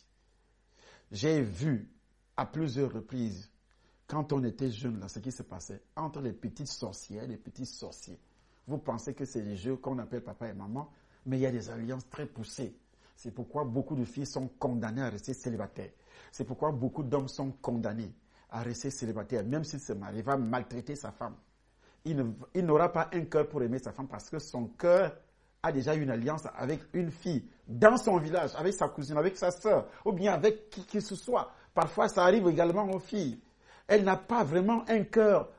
J'ai vu à plusieurs reprises, quand on était jeune, là, ce qui se passait entre les petites sorcières et les petits sorciers. Vous pensez que c'est les jeux qu'on appelle papa et maman, mais il y a des alliances très poussées. C'est pourquoi beaucoup de filles sont condamnées à rester célibataires. C'est pourquoi beaucoup d'hommes sont condamnés à rester célibataires. Même s'il se marie, il va maltraiter sa femme. Il n'aura pas un cœur pour aimer sa femme parce que son cœur a déjà une alliance avec une fille dans son village, avec sa cousine, avec sa sœur, ou bien avec qui que ce soit. Parfois, ça arrive également aux filles. Elle n'a pas vraiment un cœur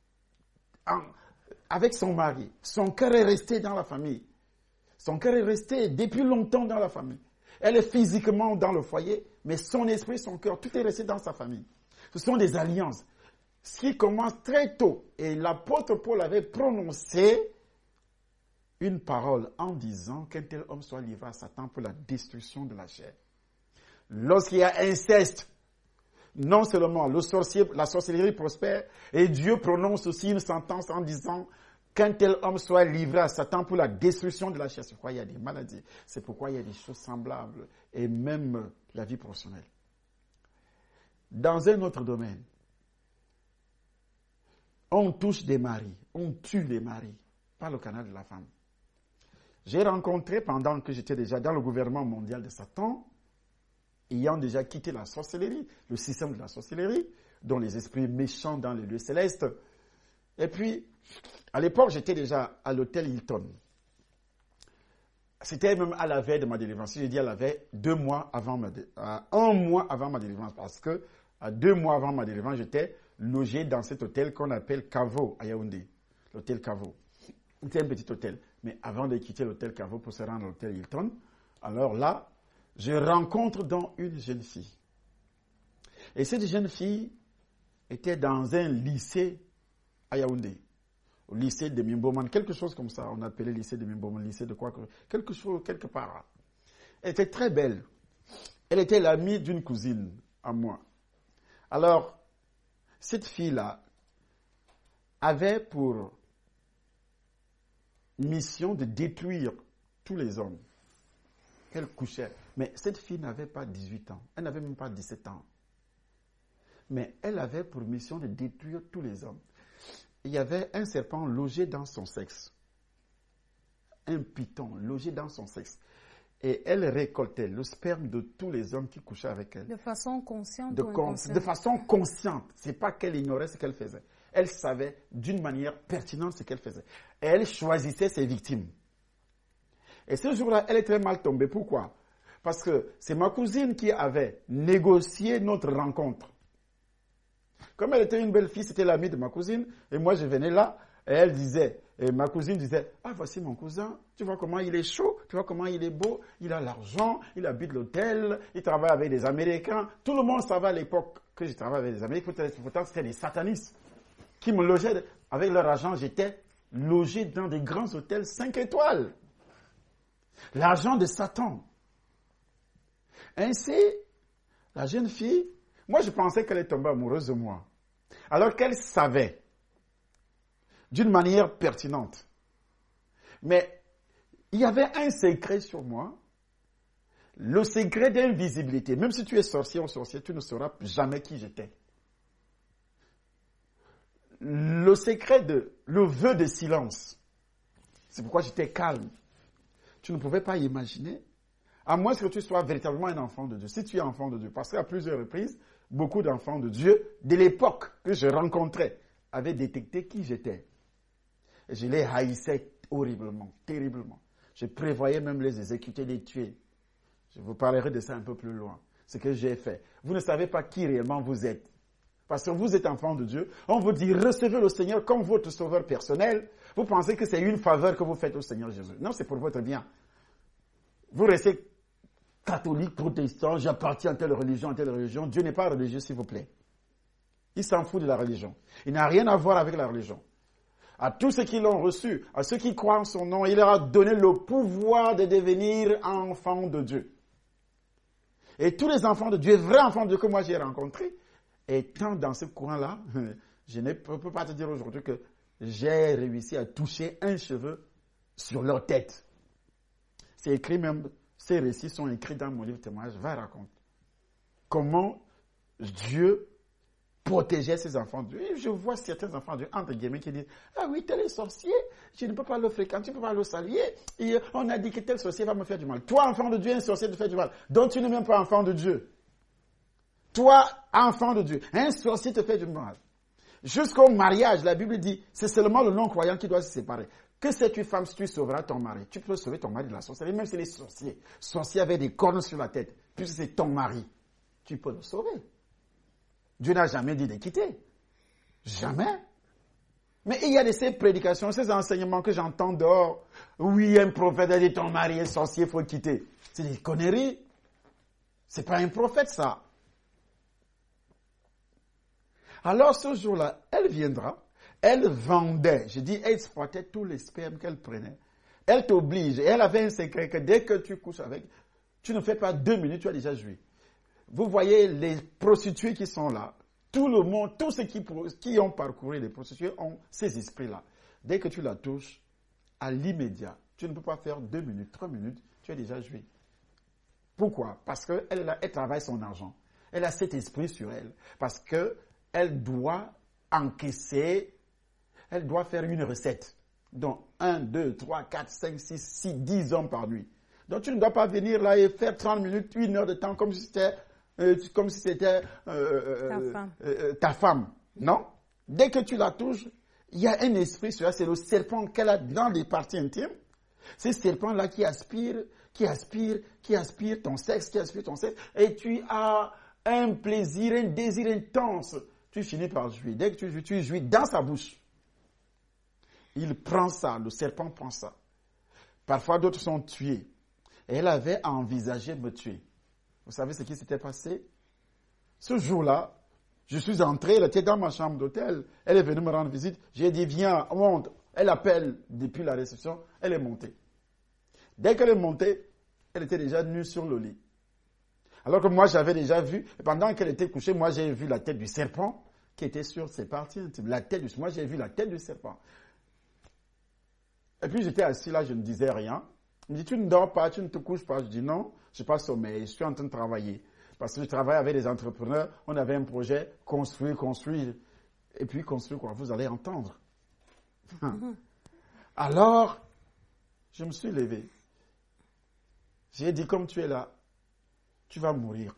avec son mari. Son cœur est resté dans la famille. Son cœur est resté depuis longtemps dans la famille. Elle est physiquement dans le foyer, mais son esprit, son cœur, tout est resté dans sa famille. Ce sont des alliances. Ce qui commence très tôt. Et l'apôtre Paul avait prononcé une parole en disant qu'un tel homme soit livré à Satan pour la destruction de la chair. Lorsqu'il y a inceste, non seulement la sorcellerie prospère, et Dieu prononce aussi une sentence en disant qu'un tel homme soit livré à Satan pour la destruction de la chair. C'est pourquoi il y a des maladies, c'est pourquoi il y a des choses semblables, et même la vie professionnelle. Dans un autre domaine, on touche des maris, on tue les maris par le canal de la femme. J'ai rencontré, pendant que j'étais déjà dans le gouvernement mondial de Satan, ayant déjà quitté la sorcellerie, le système de la sorcellerie, dont les esprits méchants dans les lieux célestes. Et puis, à l'époque, j'étais déjà à l'hôtel Hilton. C'était même à la veille de ma délivrance. Si je dis à la veille, 2 mois avant un mois avant ma délivrance, parce que à 2 mois avant ma délivrance, j'étais logé dans cet hôtel qu'on appelle Cavo à Yaoundé, l'hôtel Cavo. C'était un petit hôtel. Mais avant de quitter l'hôtel Cavo pour se rendre à l'hôtel Hilton, alors là, je rencontre donc une jeune fille. Et cette jeune fille était dans un lycée à Yaoundé, au lycée de Mimboman, quelque chose comme ça. On appelait lycée de Mimboman, lycée de quoi, quelque chose, quelque part. Elle était très belle. Elle était l'amie d'une cousine à moi. Alors, cette fille-là avait pour mission de détruire tous les hommes qu'elle couchait. Mais cette fille n'avait pas 18 ans. Elle n'avait même pas 17 ans. Mais elle avait pour mission de détruire tous les hommes. Il y avait un serpent logé dans son sexe. Un python logé dans son sexe. Et elle récoltait le sperme de tous les hommes qui couchaient avec elle. De façon consciente ou inconsciente? De façon consciente. Ce n'est pas qu'elle ignorait ce qu'elle faisait. Elle savait d'une manière pertinente ce qu'elle faisait. Et elle choisissait ses victimes. Et ce jour-là, elle est très mal tombée. Pourquoi? Parce que c'est ma cousine qui avait négocié notre rencontre. Comme elle était une belle fille, c'était l'amie de ma cousine. Et moi, je venais là. Et elle disait, et ma cousine disait, ah, voici mon cousin. Tu vois comment il est chaud. Tu vois comment il est beau. Il a l'argent. Il habite l'hôtel. Il travaille avec des Américains. Tout le monde savait à l'époque que je travaillais avec des Américains. Pourtant, c'était des satanistes qui me logeaient. Avec leur argent, j'étais logé dans des grands hôtels 5 étoiles. L'argent de Satan. Ainsi, la jeune fille, moi je pensais qu'elle est tombée amoureuse de moi. Alors qu'elle savait, d'une manière pertinente. Mais il y avait un secret sur moi, le secret d'invisibilité. Même si tu es sorcier ou sorcier, tu ne sauras jamais qui j'étais. Le secret le vœu de silence. C'est pourquoi j'étais calme. Tu ne pouvais pas imaginer, à moins que tu sois véritablement un enfant de Dieu. Si tu es enfant de Dieu, parce qu'à plusieurs reprises, beaucoup d'enfants de Dieu, de l'époque que je rencontrais, avaient détecté qui j'étais. Et je les haïssais horriblement, terriblement. Je prévoyais même les exécuter, les tuer. Je vous parlerai de ça un peu plus loin. Ce que j'ai fait. Vous ne savez pas qui réellement vous êtes. Parce que vous êtes enfant de Dieu. On vous dit, recevez le Seigneur comme votre sauveur personnel. Vous pensez que c'est une faveur que vous faites au Seigneur Jésus. Non, c'est pour votre bien. Vous restez catholique, protestant, j'appartiens à telle religion, à telle religion. Dieu n'est pas religieux, s'il vous plaît. Il s'en fout de la religion. Il n'a rien à voir avec la religion. À tous ceux qui l'ont reçu, à ceux qui croient en son nom, il leur a donné le pouvoir de devenir enfants de Dieu. Et tous les enfants de Dieu, vrais enfants de Dieu que moi j'ai rencontrés, étant dans ce coin-là, je ne peux pas te dire aujourd'hui que j'ai réussi à toucher un cheveu sur leur tête. C'est écrit même, ces récits sont écrits dans mon livre témoignage. Va raconter comment Dieu protégeait ses enfants de Dieu. Et je vois certains enfants de Dieu, entre guillemets, qui disent, ah oui, tel est sorcier, je ne peux pas le fréquenter, je ne peux pas le saluer. Et on a dit que tel sorcier va me faire du mal. Toi, enfant de Dieu, un sorcier te fait du mal. Donc tu n'es même pas enfant de Dieu. Toi, enfant de Dieu, un sorcier te fait du mal. Jusqu'au mariage, la Bible dit, c'est seulement le non-croyant qui doit se séparer. Que sais-tu, femme, si tu sauveras ton mari? Tu peux sauver ton mari de la sorcellerie, même si les sorciers. Sorcier avait des cornes sur la tête, puisque c'est ton mari. Tu peux le sauver. Dieu n'a jamais dit de quitter. Jamais. Mais il y a de ces prédications, ces enseignements que j'entends dehors. Oui, un prophète a dit ton mari est sorcier, il faut quitter. C'est des conneries. C'est pas un prophète, ça. Alors, ce jour-là, elle viendra, elle vendait, je dis, elle exploitait tous les spermes qu'elle prenait Elle t'oblige. Et elle avait un secret que dès que tu couches avec, tu ne fais pas 2 minutes, tu as déjà joué. Vous voyez les prostituées qui sont là. Tout le monde, tous ceux qui ont parcouru les prostituées ont ces esprits-là. Dès que tu la touches, à l'immédiat, tu ne peux pas faire 2 minutes, 3 minutes, tu as déjà joué. Pourquoi? Parce qu'elle travaille son argent. Elle a cet esprit sur elle. Parce qu'elle doit encaisser, elle doit faire une recette. Donc 1, 2, 3, 4, 5, 6, 10 hommes par nuit. Donc tu ne dois pas venir là et faire 30 minutes, 1 heure de temps comme si c'était ta femme. Non. Dès que tu la touches, il y a un esprit sur elle, c'est le serpent qu'elle a dans les parties intimes. C'est ce serpent-là qui aspire ton sexe, et tu as un plaisir, un désir intense. Tu finis par jouir. Dès que tu jouis dans sa bouche. Il prend ça, le serpent prend ça. Parfois, d'autres sont tués. Et elle avait envisagé de me tuer. Vous savez ce qui s'était passé? Ce jour-là, je suis entré, elle était dans ma chambre d'hôtel. Elle est venue me rendre visite. J'ai dit, viens, monte. Elle appelle depuis la réception. Elle est montée. Dès qu'elle est montée, elle était déjà nue sur le lit. Alors que moi, j'avais déjà vu, et pendant qu'elle était couchée, moi, j'ai vu la tête du serpent qui était sur ses parties intimes. Moi, j'ai vu la tête du serpent. Et puis, j'étais assis là, je ne disais rien. Il me dit, tu ne dors pas, tu ne te couches pas. Je dis, non, je n'ai pas sommeil, je suis en train de travailler. Parce que je travaille avec des entrepreneurs, on avait un projet, construire. Et puis, construire quoi? Vous allez entendre. Alors, je me suis levé. J'ai dit, comme tu es là, tu vas mourir.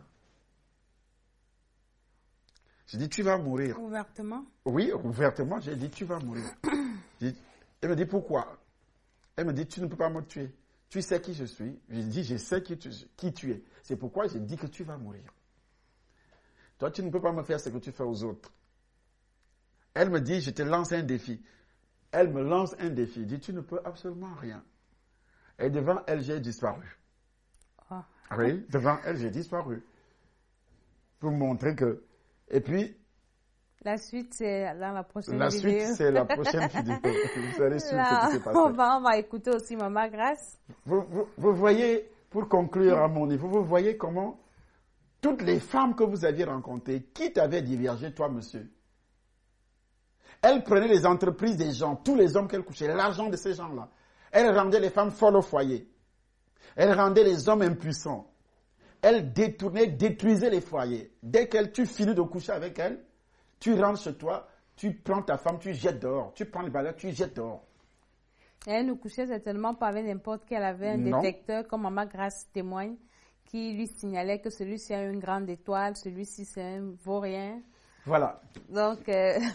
J'ai dit, tu vas mourir. Ouvertement? Oui, ouvertement, j'ai dit, tu vas mourir. Elle me dit, pourquoi? Elle me dit, tu ne peux pas me tuer. Tu sais qui je suis? J'ai dit, je sais qui tu es. C'est pourquoi j'ai dit que tu vas mourir. Toi, tu ne peux pas me faire ce que tu fais aux autres. Elle me dit, je te lance un défi. Elle me lance un défi. Elle dit, tu ne peux absolument rien. Et devant elle, j'ai disparu. Oh. Oui, devant elle, j'ai disparu. Pour montrer que... Et puis... La suite, c'est dans la prochaine vidéo. La suite, c'est la prochaine vidéo. Vous allez suivre ce qui s'est passé. On va écouter aussi Maman Grâce. Vous voyez, pour conclure à mon niveau, vous voyez comment toutes les femmes que vous aviez rencontrées, qui t'avaient divergé, toi, monsieur? Elle prenait les entreprises des gens, tous les hommes qu'elle couchait, l'argent de ces gens-là. Elle rendait les femmes folles au foyer. Elle rendait les hommes impuissants. Elle détruisait les foyers. Dès tu finis de coucher avec elle, tu rentres chez toi, tu prends ta femme, tu jettes dehors. Tu prends les balais, tu jettes dehors. Et elle ne couchait certainement pas avec n'importe qui. Elle avait un détecteur, comme Maman Grâce témoigne, qui lui signalait que celui-ci a une grande étoile, celui-ci c'est un vaurien. Voilà. Donc,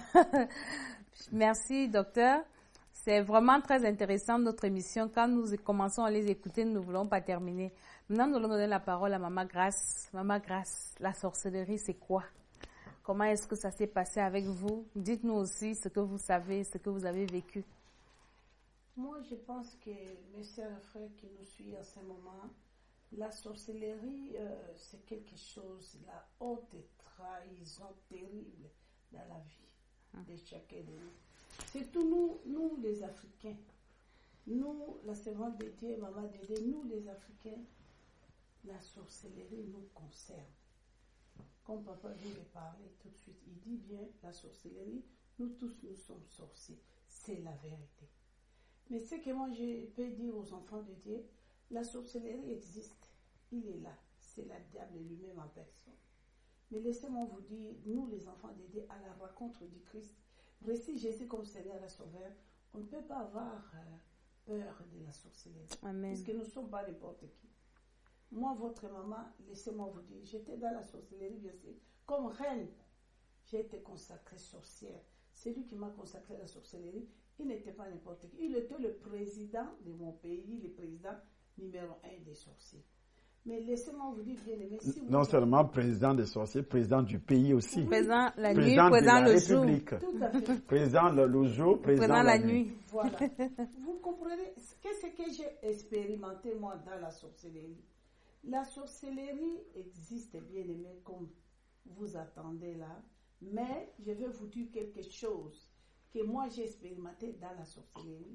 merci, docteur. C'est vraiment très intéressant notre émission. Quand nous commençons à les écouter, nous ne voulons pas terminer. Maintenant, nous allons donner la parole à Maman Grâce. Maman Grâce, la sorcellerie, c'est quoi? Comment est-ce que ça s'est passé avec vous? Dites-nous aussi ce que vous savez, ce que vous avez vécu. Moi, je pense que mes sœurs et frères qui nous suivent en ce moment, la sorcellerie, c'est quelque chose, la haute trahison terrible dans la vie de chacun de nous. Surtout nous les Africains. Nous, la servante de Dieu, Maman Dédé, nous les Africains, la sorcellerie nous concerne. Comme papa vient de parler tout de suite, il dit bien, la sorcellerie, nous tous nous sommes sorciers. C'est la vérité. Mais ce que moi je peux dire aux enfants de Dieu, la sorcellerie existe. Il est là. C'est le diable lui-même en personne. Mais laissez-moi vous dire, nous les enfants de Dieu, à la rencontre du Christ, récit Jésus comme Seigneur et Sauveur, on ne peut pas avoir peur de la sorcellerie. Amen. Puisque nous ne sommes pas n'importe qui. Moi, votre maman, laissez-moi vous dire, j'étais dans la sorcellerie, bien sûr, comme reine. J'ai été consacrée sorcière. C'est lui qui m'a consacrée à la sorcellerie. Il n'était pas n'importe qui. Il était le président de mon pays, le président numéro 1 des sorciers. Mais laissez-moi vous dire, bien aimé, si vous... Non seulement président des sorciers, président du pays aussi. Oui. Président la nuit, Président président de la le jour. République. Tout à fait. Président le jour, président la nuit. Voilà. Vous comprenez qu'est-ce que j'ai expérimenté, moi, dans la sorcellerie? La sorcellerie existe, bien aimé, comme vous attendez là. Mais je vais vous dire quelque chose que moi j'ai expérimenté dans la sorcellerie.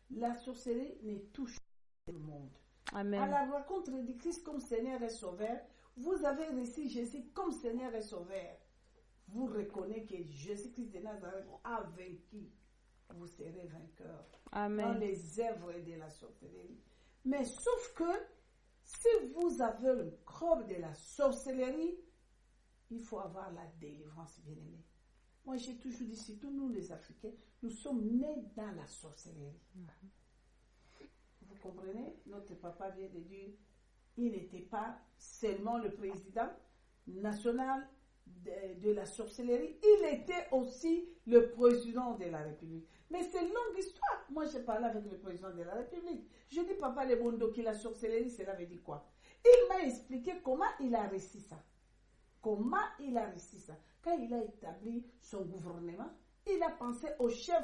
La sorcellerie ne touche pas le monde. Amen. À la rencontre de Christ comme Seigneur et Sauveur, vous avez reçu Jésus comme Seigneur et Sauveur. Vous reconnaissez que Jésus-Christ de Nazareth a vaincu. Vous serez vainqueur Amen. dans les œuvres de la sorcellerie. Mais sauf que si vous avez le corps de la sorcellerie, il faut avoir la délivrance, bien-aimé. Moi, j'ai toujours dit, surtout nous les Africains, nous sommes nés dans la sorcellerie. Vous comprenez? Notre papa vient de dire, il n'était pas seulement le président national de la sorcellerie, il était aussi le président de la République. Mais c'est une longue histoire. Moi, j'ai parlé avec le président de la République. Je dis, papa, le bondo qui la sorcellerie, cela veut dire quoi? Il m'a expliqué comment il a réussi ça. Comment il a réussi ça? Quand il a établi son gouvernement, il a pensé au chef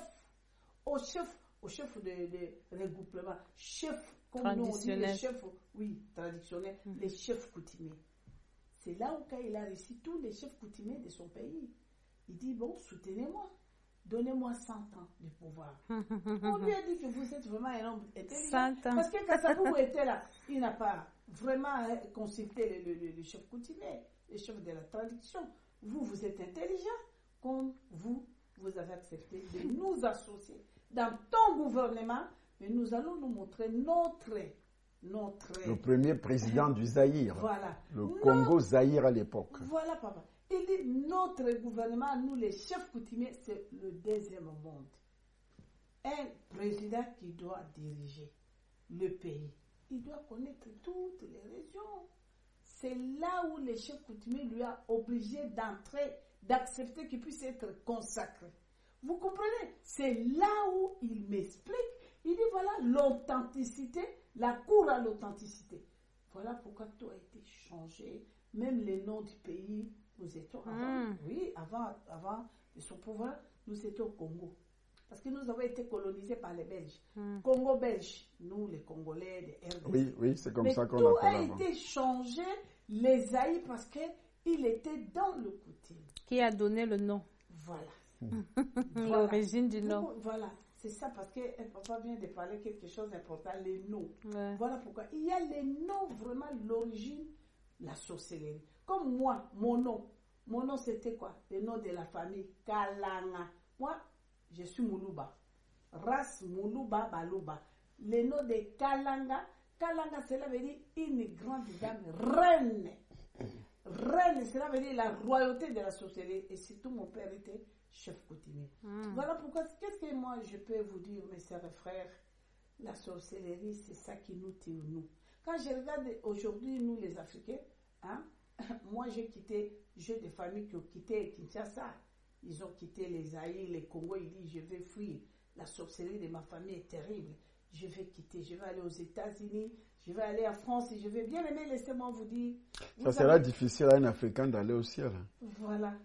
de regroupement, chef, comme nous on dit, les chefs, oui, traditionnels, les chefs coutumiers. C'est là où quand il a réussi tous les chefs coutumiers de son pays. Il dit, bon, soutenez-moi, donnez-moi 100 ans de pouvoir. On lui a dit que vous êtes vraiment un homme intelligent. Parce que Kassabou était là, il n'a pas vraiment consulté le chef coutumier, le chef de la tradition. Vous êtes intelligent, comme vous avez accepté de nous associer dans ton gouvernement, mais nous allons nous montrer notre le premier président du Zaïre. Voilà. Le Congo Zaïre à l'époque. Voilà, papa. Il dit, notre gouvernement, nous les chefs coutumiers, c'est le deuxième monde. Un président qui doit diriger le pays, il doit connaître toutes les régions. C'est là où les chefs coutumiers lui a obligé d'entrer, d'accepter qu'il puisse être consacré. Vous comprenez? C'est là où il m'explique. Il dit, voilà, l'authenticité, la cour à l'authenticité. Voilà pourquoi tout a été changé. Même les noms du pays, nous étions avant, avant de son pouvoir, nous étions au Congo. Parce que nous avons été colonisés par les Belges. Congo belge, nous les Congolais, les RDC. Oui, c'est comme ça qu'on tout appelle a avant. été changé, les Zaïre, parce qu'il était dans le coutume. Qui a donné le nom? Voilà. L'origine du nom. Voilà. C'est ça, parce que papa vient de parler quelque chose d'important, les noms. Ouais. Voilà pourquoi. Il y a les noms, vraiment, l'origine, la sorcellerie. Comme moi, mon nom c'était quoi? Le nom de la famille, Kalanga. Moi, je suis Moulouba. Race Moulouba Balouba. Le nom de Kalanga, cela veut dire une grande dame, reine. Reine, cela veut dire la royauté de la sorcellerie. Et surtout, mon père était chef coutumier. Voilà pourquoi, qu'est-ce que moi je peux vous dire, mes sœurs et frères, la sorcellerie, c'est ça qui nous tue, nous. Quand je regarde aujourd'hui, nous les Africains, moi j'ai des familles qui ont quitté Kinshasa, ils ont quitté les Zaïre, les Congo, ils disent, je vais fuir, la sorcellerie de ma famille est terrible, je vais quitter, je vais aller aux États-Unis, je vais aller en France, et je vais bien aimer, laissez-moi vous dire. Ça sera difficile à un Africain d'aller au ciel. Voilà.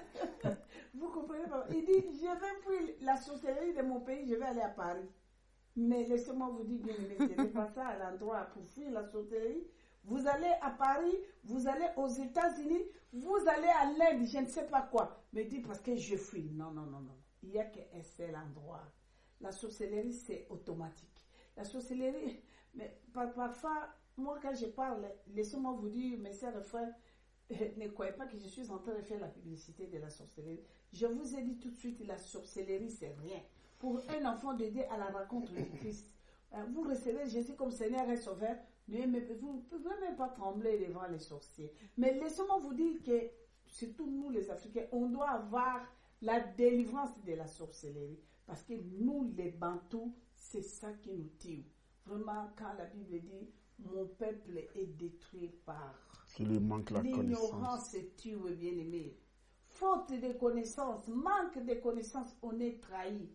Vous comprenez pas? Il dit, je vais fuir la sorcellerie de mon pays, je vais aller à Paris. Mais laissez-moi vous dire, bien aimé, ce n'est pas ça à l'endroit pour fuir la sorcellerie. Vous allez à Paris, vous allez aux États-Unis, vous allez à l'Inde, je ne sais pas quoi. Mais dit parce que je fuis. Non. Il n'y a qu'un seul endroit. La sorcellerie, c'est automatique. La sorcellerie, mais parfois, moi quand je parle, laissez-moi vous dire, mes sœurs et frères, ne croyez pas que je suis en train de faire la publicité de la sorcellerie. Je vous ai dit tout de suite, la sorcellerie, c'est rien. Pour un enfant de Dieu à la rencontre de Christ, vous recevez Jésus comme Seigneur et Sauveur, mais vous ne pouvez même pas trembler devant les sorciers. Mais laissez-moi vous dire que, surtout nous les Africains, on doit avoir la délivrance de la sorcellerie. Parce que nous, les Bantous, c'est ça qui nous tue. Vraiment, quand la Bible dit, mon peuple est détruit par qu'il lui manque la l'ignorance tue, bien-aimé. Faute de connaissances, manque de connaissances, on est trahi.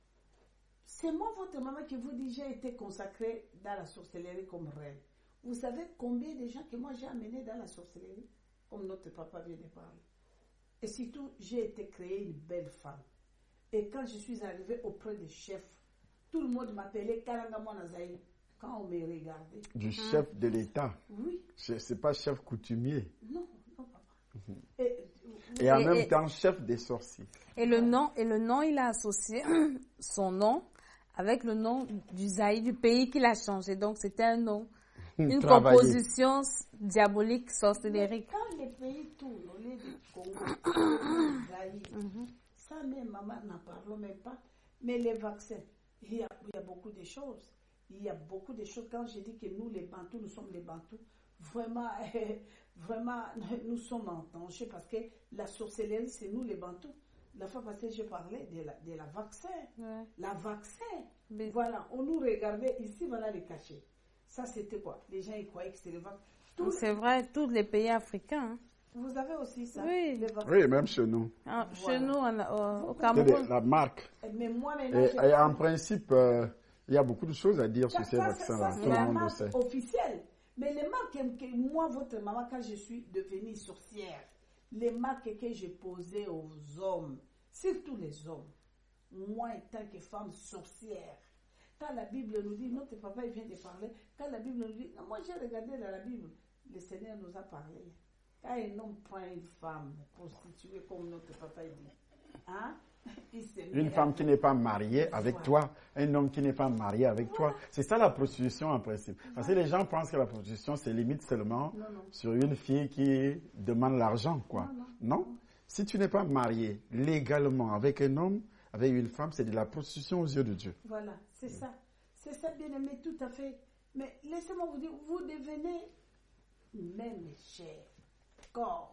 C'est moi, votre maman, qui vous dit j'ai été consacrée dans la sorcellerie comme reine. Vous savez combien de gens que moi j'ai amenés dans la sorcellerie, comme notre papa vient de parler. Et surtout, j'ai été créée une belle femme. Et quand je suis arrivée auprès des chefs, tout le monde m'appelait Kalanga Mwanazaï. Quand on me regardait. Du chef de l'État. Oui. C'est pas chef coutumier. Non, papa. Et en même temps, chef des sorciers. Et le nom, il a associé son nom avec le nom d'Usaï, du pays qu'il a changé. Donc, c'était un nom, une Travailler. composition diabolique, sorcellérique. Quand les pays tournent, au lieu du Congo, ça même, maman, n'en parlons même pas. Mais les vaccins, il y a beaucoup de choses. Il y a beaucoup de choses. Quand je dis que nous, les Bantous, nous sommes les Bantous, vraiment, vraiment, nous sommes en danger parce que la sorcellerie, c'est nous, les Bantous. La fois passée, je parlais de la vaccin. Ouais. La vaccin. Mais- Voilà, on nous regardait ici, voilà les cachets. Ça, c'était quoi? Les gens, ils croyaient que c'était le vaccin. C'est vrai, tous les pays africains. Hein. Vous avez aussi ça? Oui. Les vaccins. Oui, même chez nous. Ah, Voilà. Chez nous, au C'est Cameroun. la marque. Mais moi, maintenant, Et en principe, il y a beaucoup de choses à dire sur ces vaccins-là. c'est Tout la le monde le marque sait. officielle. Mais les marques que moi, votre maman, quand je suis devenue sorcière, les marques que j'ai posées aux hommes, surtout les hommes, moi, en tant que femme sorcière, quand la Bible nous dit, notre papa il vient de parler, quand la Bible nous dit, non, moi j'ai regardé dans la Bible, le Seigneur nous a parlé. Quand un homme prend une femme prostituée, comme notre papa il dit, hein, il se met Une à- femme qui n'est pas mariée avec Voilà. toi, un homme qui n'est pas marié avec toi. C'est ça la prostitution en principe. Parce que les gens pensent que la prostitution se limite seulement Non, non. sur une fille qui demande l'argent, quoi. Non. Si tu n'es pas marié légalement avec un homme, avec une femme, c'est de la prostitution aux yeux de Dieu. Voilà, c'est ça. C'est ça, bien aimé, tout à fait. Mais laissez-moi vous dire, vous devenez même cher corps.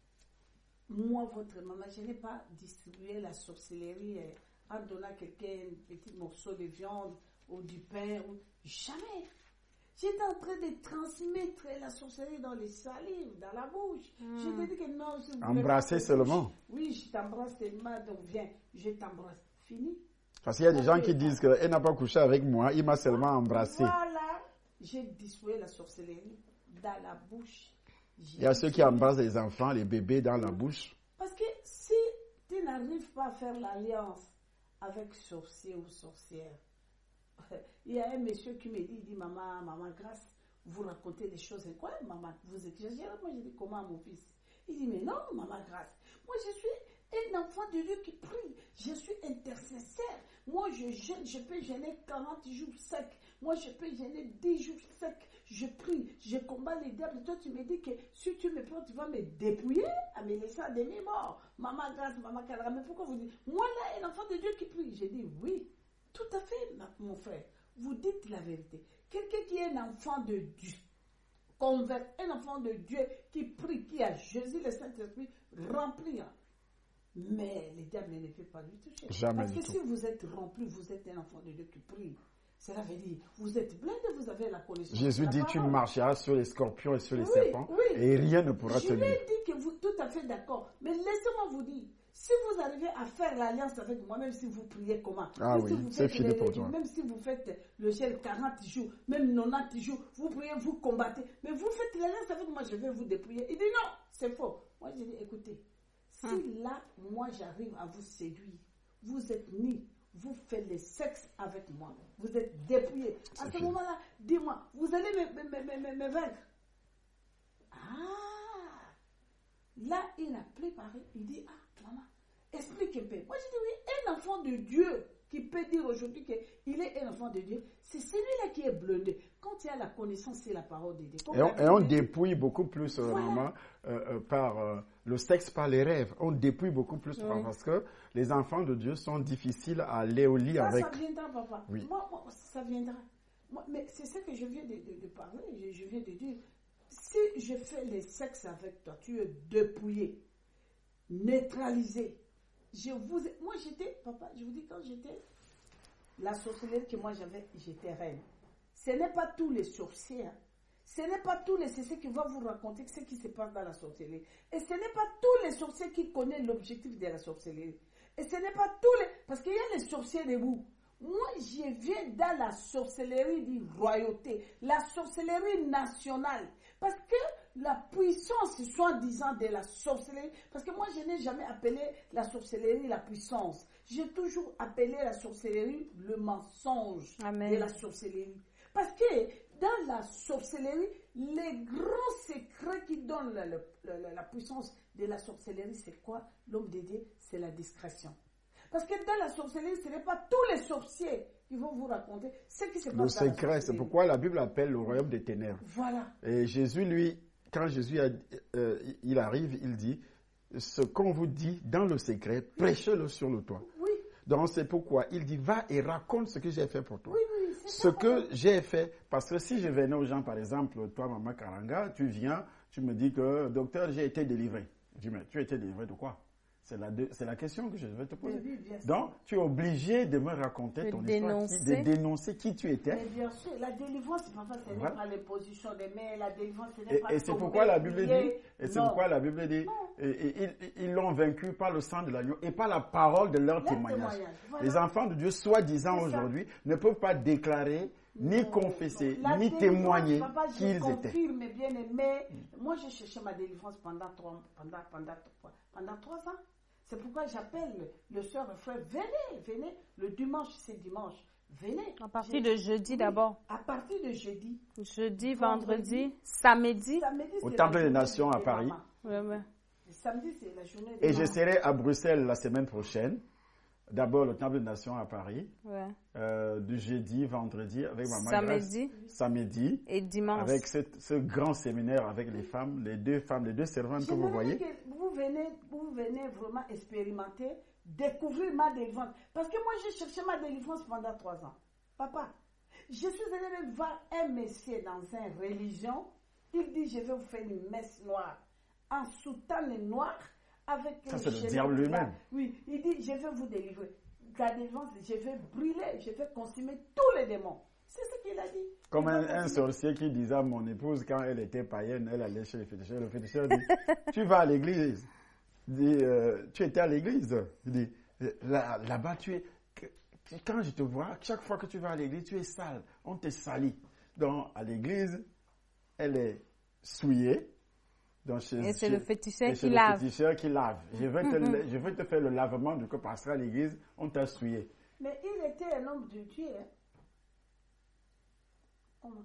Moi, votre maman, je n'ai pas distribué la sorcellerie en donnant à quelqu'un un petit morceau de viande ou du pain. Jamais. J'étais en train de transmettre la sorcellerie dans les salives, dans la bouche. Je t'ai dit que non, si vous voulez Embrasser pas- seulement. Oui, je t'embrasse tellement, donc viens, je t'embrasse. Fini. Parce qu'il y a des gens qui disent qu'elle n'a pas couché avec moi, il m'a seulement embrassé. Voilà, j'ai distribué la sorcellerie dans la bouche. Il y a ceux qui embrassent les enfants, les bébés dans la bouche. Parce que si tu n'arrives pas à faire l'alliance avec sorcier ou sorcière, il y a un monsieur qui me dit, il dit, maman Grâce, vous racontez des choses incroyables, maman, vous exagérez. Moi, je dis, comment mon fils? Il dit, mais non, maman Grâce, moi je suis un enfant de Dieu qui prie, je suis intercesseur. Moi, je jeûne, je peux jeûner 40 jours secs. Moi, je peux jeûner 10 jours secs. Je prie, je combats les diables. Toi, tu me dis que si tu me prends, tu vas me dépouiller, à me laisser à demi-mort. Maman Grâce, maman Calara, mais pourquoi vous dites, moi là, un enfant de Dieu qui prie? J'ai dit, oui, tout à fait, mon frère. Vous dites la vérité. Quelqu'un qui est un enfant de Dieu, converti, un enfant de Dieu qui prie, qui a Jésus le Saint-Esprit rempli. Mais les diables ne peuvent pas lui toucher. Jamais Parce du que tout. si vous êtes rempli, vous êtes un enfant de Dieu qui prie. Cela veut dire, vous êtes blindé, vous avez la connaissance. Jésus de la dit, tu parole. marcheras sur les scorpions et sur les Oui, serpents, oui. et rien ne pourra Je te lui nuire. ai dit que vous, tout à fait d'accord. Mais laissez-moi vous dire, si vous arrivez à faire l'alliance avec moi, même si vous priez comment, Ah même oui, si vous c'est faites fini pour toi. même si vous faites le gel 40 jours, même 90 jours, vous priez, vous combattez, mais vous faites l'alliance avec moi, je vais vous dépouiller. Il dit non, c'est faux. Moi, je dis, écoutez, si là, moi, j'arrive à vous séduire, vous êtes nus, vous faites le sexe avec moi, vous êtes dépouillés. À ce fini. moment-là, dis-moi, vous allez me vaincre. Ah! Là, il a préparé, il dit, ah, maman, explique un peu. Moi, je dis, oui, un enfant de Dieu qui peut dire aujourd'hui qu'il est un enfant de Dieu, c'est celui-là qui est blindé. Quand il y a la connaissance, c'est la parole de Dieu. Comme Et la on Bible dit, dépouille beaucoup plus, Voilà. maman, par le sexe, par les rêves. On dépouille beaucoup plus parce que les enfants de Dieu sont difficiles à aller au lit avec. Ça viendra, papa. Oui. Moi, ça viendra. Mais c'est ça que je viens de parler, je viens de dire. Si je fais le sexe avec toi, tu es dépouillé, neutralisé. Moi, j'étais, papa, je vous dis, quand j'étais, la sorcellerie que moi j'avais, j'étais reine. Ce n'est pas tous les sorciers, hein. Ce n'est pas tous les sorciers qui vont vous raconter ce qui se passe dans la sorcellerie. Et ce n'est pas tous les sorciers qui connaissent l'objectif de la sorcellerie. Et ce n'est pas tous les... Parce qu'il y a les sorciers debout. Moi, je viens dans la sorcellerie de royauté, la sorcellerie nationale. Parce que la puissance, soi-disant, de la sorcellerie, parce que moi, je n'ai jamais appelé la sorcellerie la puissance. J'ai toujours appelé la sorcellerie le mensonge. Amen. De la sorcellerie. Parce que dans la sorcellerie, les grands secrets qui donnent la puissance de la sorcellerie, c'est quoi? L'homme de Dieu, c'est la discrétion. Parce que dans la sorcellerie, ce n'est pas tous les sorciers qui vont vous raconter ce qui se passe dans Le la secret, c'est sorcellerie. pourquoi la Bible appelle le royaume des ténèbres. Voilà. Et Jésus, lui, quand Jésus il arrive, il dit, ce qu'on vous dit dans le secret, prêchez-le sur le toit. Oui, Donc c'est pourquoi il dit, va et raconte ce que j'ai fait pour toi. oui, oui. c'est Ce ça. que j'ai fait, parce que si je venais aux gens, par exemple, toi, Maman Karanga, tu viens, tu me dis que, docteur, j'ai été délivré. Je dis, mais tu as été délivré de quoi? C'est la question que je vais te poser. Oui, bien sûr. Donc, tu es obligé de me raconter De ton dénoncer. histoire, de dénoncer qui tu étais. Mais bien sûr, la délivrance, papa, ce n'est Voilà. pas l'imposition des mains, la délivrance, ce n'est pas Et c'est tomber, pourquoi la Bible dit, prier. et c'est Non. pourquoi la Bible dit, ils l'ont vaincu par le sang de l'agneau et par la parole de leur témoignage. Voilà. Les enfants de Dieu, soi-disant C'est ça. aujourd'hui, ne peuvent pas déclarer, ni Non, confesser, non. La ni délivrance, témoigner papa, je qui ils étaient. confirme, mes bien-aimés. Moi, j'ai cherché ma délivrance pendant 3 ans. C'est pourquoi j'appelle le soeur et le frère, venez. Le dimanche, c'est dimanche. Venez. À partir de jeudi d'abord. À partir de jeudi. Jeudi, vendredi, samedi. Samedi, Au c'est Temple la des journée Nations à des Paris. mamans. Ouais, ouais. Samedi, c'est la journée des Et je mamans. serai à Bruxelles la semaine prochaine. D'abord, le Temple des Nations à Paris. Ouais. Du jeudi, vendredi, avec Maman Samedi. Grace. Samedi. Et dimanche. Avec ce grand séminaire avec les femmes, les deux servantes que vous J'aimerais voyez. que vous venez vraiment expérimenter, découvrir ma délivrance. Parce que moi, j'ai cherché ma délivrance pendant 3 ans. Papa, je suis allée voir un monsieur dans une religion. Il dit, je vais vous faire une messe noire. En soutane noire, avec Ça, un c'est le chaînon diable blanc. lui-même. Oui, il dit, je vais vous délivrer. La délivrance, je vais brûler, je vais consumer tous les démons. C'est ce qu'il a dit. Comme Il va un consumer. sorcier qui disait à mon épouse, quand elle était païenne, elle allait chez le féticheur. Le féticheur dit, tu vas à l'église. Il dit, tu étais à l'église. Il dit, là-bas, quand je te vois, chaque fois que tu vas à l'église, tu es sale. On te salit. Donc, à l'église, elle est souillée. Donc, Et c'est le féticheur et qui c'est lave. le féticheur qui lave. Je vais te faire le lavement du corps parce qu'à l'église, on t'a souillé. Mais il était un homme de Dieu. Hein. Comment?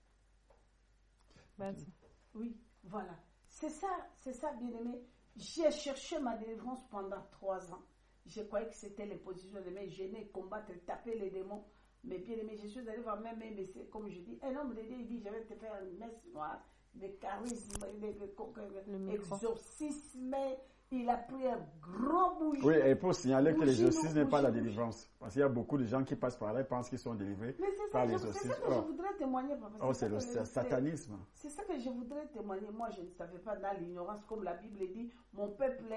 Vas-y. Oui, voilà. C'est ça, bien-aimé. J'ai cherché ma délivrance pendant 3 ans. Je croyais que c'était l'imposition de mes gêner, combattre, taper les démons. Mais bien-aimé, je suis allé voir même un monsieur, comme je dis, un homme de Dieu, il dit, je vais te faire une messe noire, des charismes, des exorcismes. Il a pris un gros bougie. Oui, et il faut signaler que Bougie, l'exorcisme n'est pas la bougie. délivrance. Parce qu'il y a beaucoup de gens qui passent par là et pensent qu'ils sont délivrés Mais c'est par ça, c'est l'exorcisme. ça que je voudrais témoigner. Papa. Oh, c'est ça le que je voudrais- satanisme. C'est ça que je voudrais témoigner. Moi, je ne savais pas dans l'ignorance, comme la Bible dit, mon peuple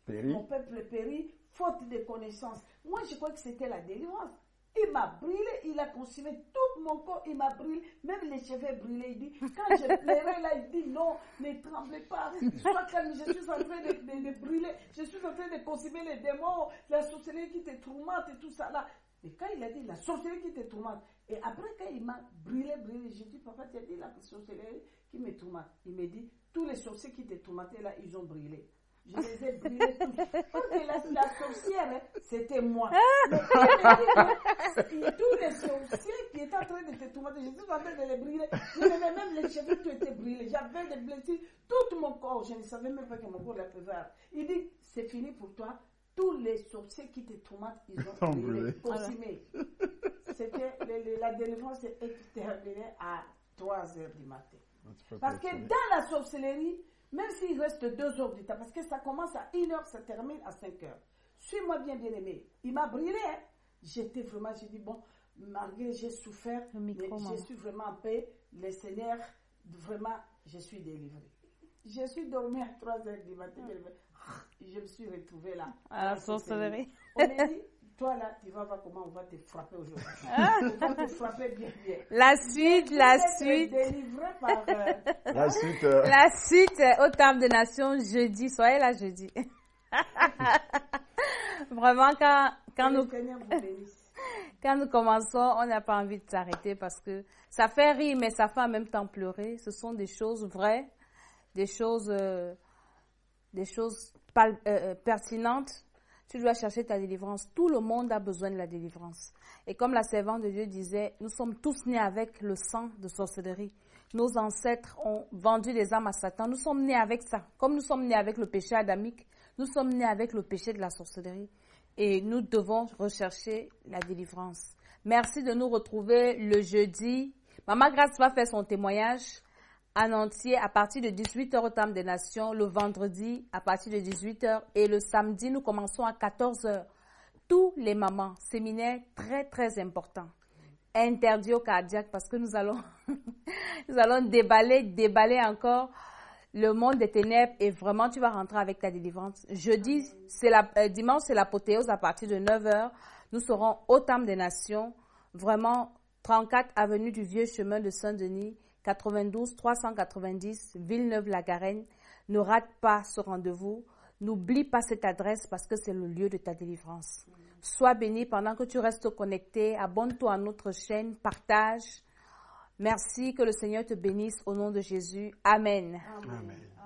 périt, faute de connaissances. Moi, je crois que c'était la délivrance. Il m'a brûlé, il a consumé tout mon corps, il m'a brûlé, même les cheveux brûlés. Il dit, quand je pleurais là, il dit, non, ne tremblez pas, sois calme, je suis en train de brûler, je suis en train de consumer les démons, la sorcellerie qui te tourmente et tout ça là. Et quand il a dit, la sorcellerie qui te tourmente, et après quand il m'a brûlé, j'ai dit, papa, tu as dit la sorcellerie qui me tourmente. Il me dit, tous les sorciers qui te tourmentaient là, ils ont brûlé. Je les ai brûlés tous. Parce que la sorcière, hein, c'était moi. Mais tous les sorciers qui étaient en train de te tourmenter, je suis en train de les brûler. Même les cheveux qui étaient brûlés. J'avais des blessures, tout mon corps. Je ne savais même pas que mon corps était vert. Il dit, c'est fini pour toi. Tous les sorciers qui te tourmentent, ils ont brûlé, consumé. C'était la délivrance est terminée à 3 heures du matin. Parce que dans la sorcellerie, même s'il reste 2 heures du temps, parce que ça commence à 1 heure, ça termine à 5 heures. Suis-moi bien, bien aimé. Il m'a brûlé. Hein. J'étais vraiment, j'ai dit, bon, malgré j'ai souffert, mais je suis vraiment en paix. Le Seigneur, vraiment, je suis délivré. Je suis dormi à 3 heures du matin. Je me suis retrouvée là. À la sorcellerie. On m'a dit, toi là, tu vas voir comment on va te frapper aujourd'hui. On va te frapper bien, bien. La suite. Délivré par... La suite au Temple des Nations jeudi. Soyez là jeudi. Vraiment, quand nous commençons, on n'a pas envie de s'arrêter parce que ça fait rire, mais ça fait en même temps pleurer. Ce sont des choses vraies, des choses pertinentes. Tu dois chercher ta délivrance. Tout le monde a besoin de la délivrance. Et comme la servante de Dieu disait, nous sommes tous nés avec le sang de sorcellerie. Nos ancêtres ont vendu les âmes à Satan. Nous sommes nés avec ça. Comme nous sommes nés avec le péché adamique, nous sommes nés avec le péché de la sorcellerie. et nous devons rechercher la délivrance. Merci de nous retrouver le jeudi. Maman Grace va faire son témoignage en entier à partir de 18h au Temple des Nations, le vendredi à partir de 18h et le samedi, nous commençons à 14h. Tous les mamans, séminaire très très important. Interdit au cardiaque parce que nous allons déballer encore le monde des ténèbres et vraiment tu vas rentrer avec ta délivrance. Dimanche, c'est l'apothéose à partir de 9h. Nous serons au Temple des Nations, vraiment 34 avenue du Vieux Chemin de Saint-Denis, 92 390 Villeneuve-la-Garenne. Ne rate pas ce rendez-vous. N'oublie pas cette adresse parce que c'est le lieu de ta délivrance. Sois béni pendant que tu restes connecté. Abonne-toi à notre chaîne. Partage. Merci. Que le Seigneur te bénisse au nom de Jésus. Amen. Amen.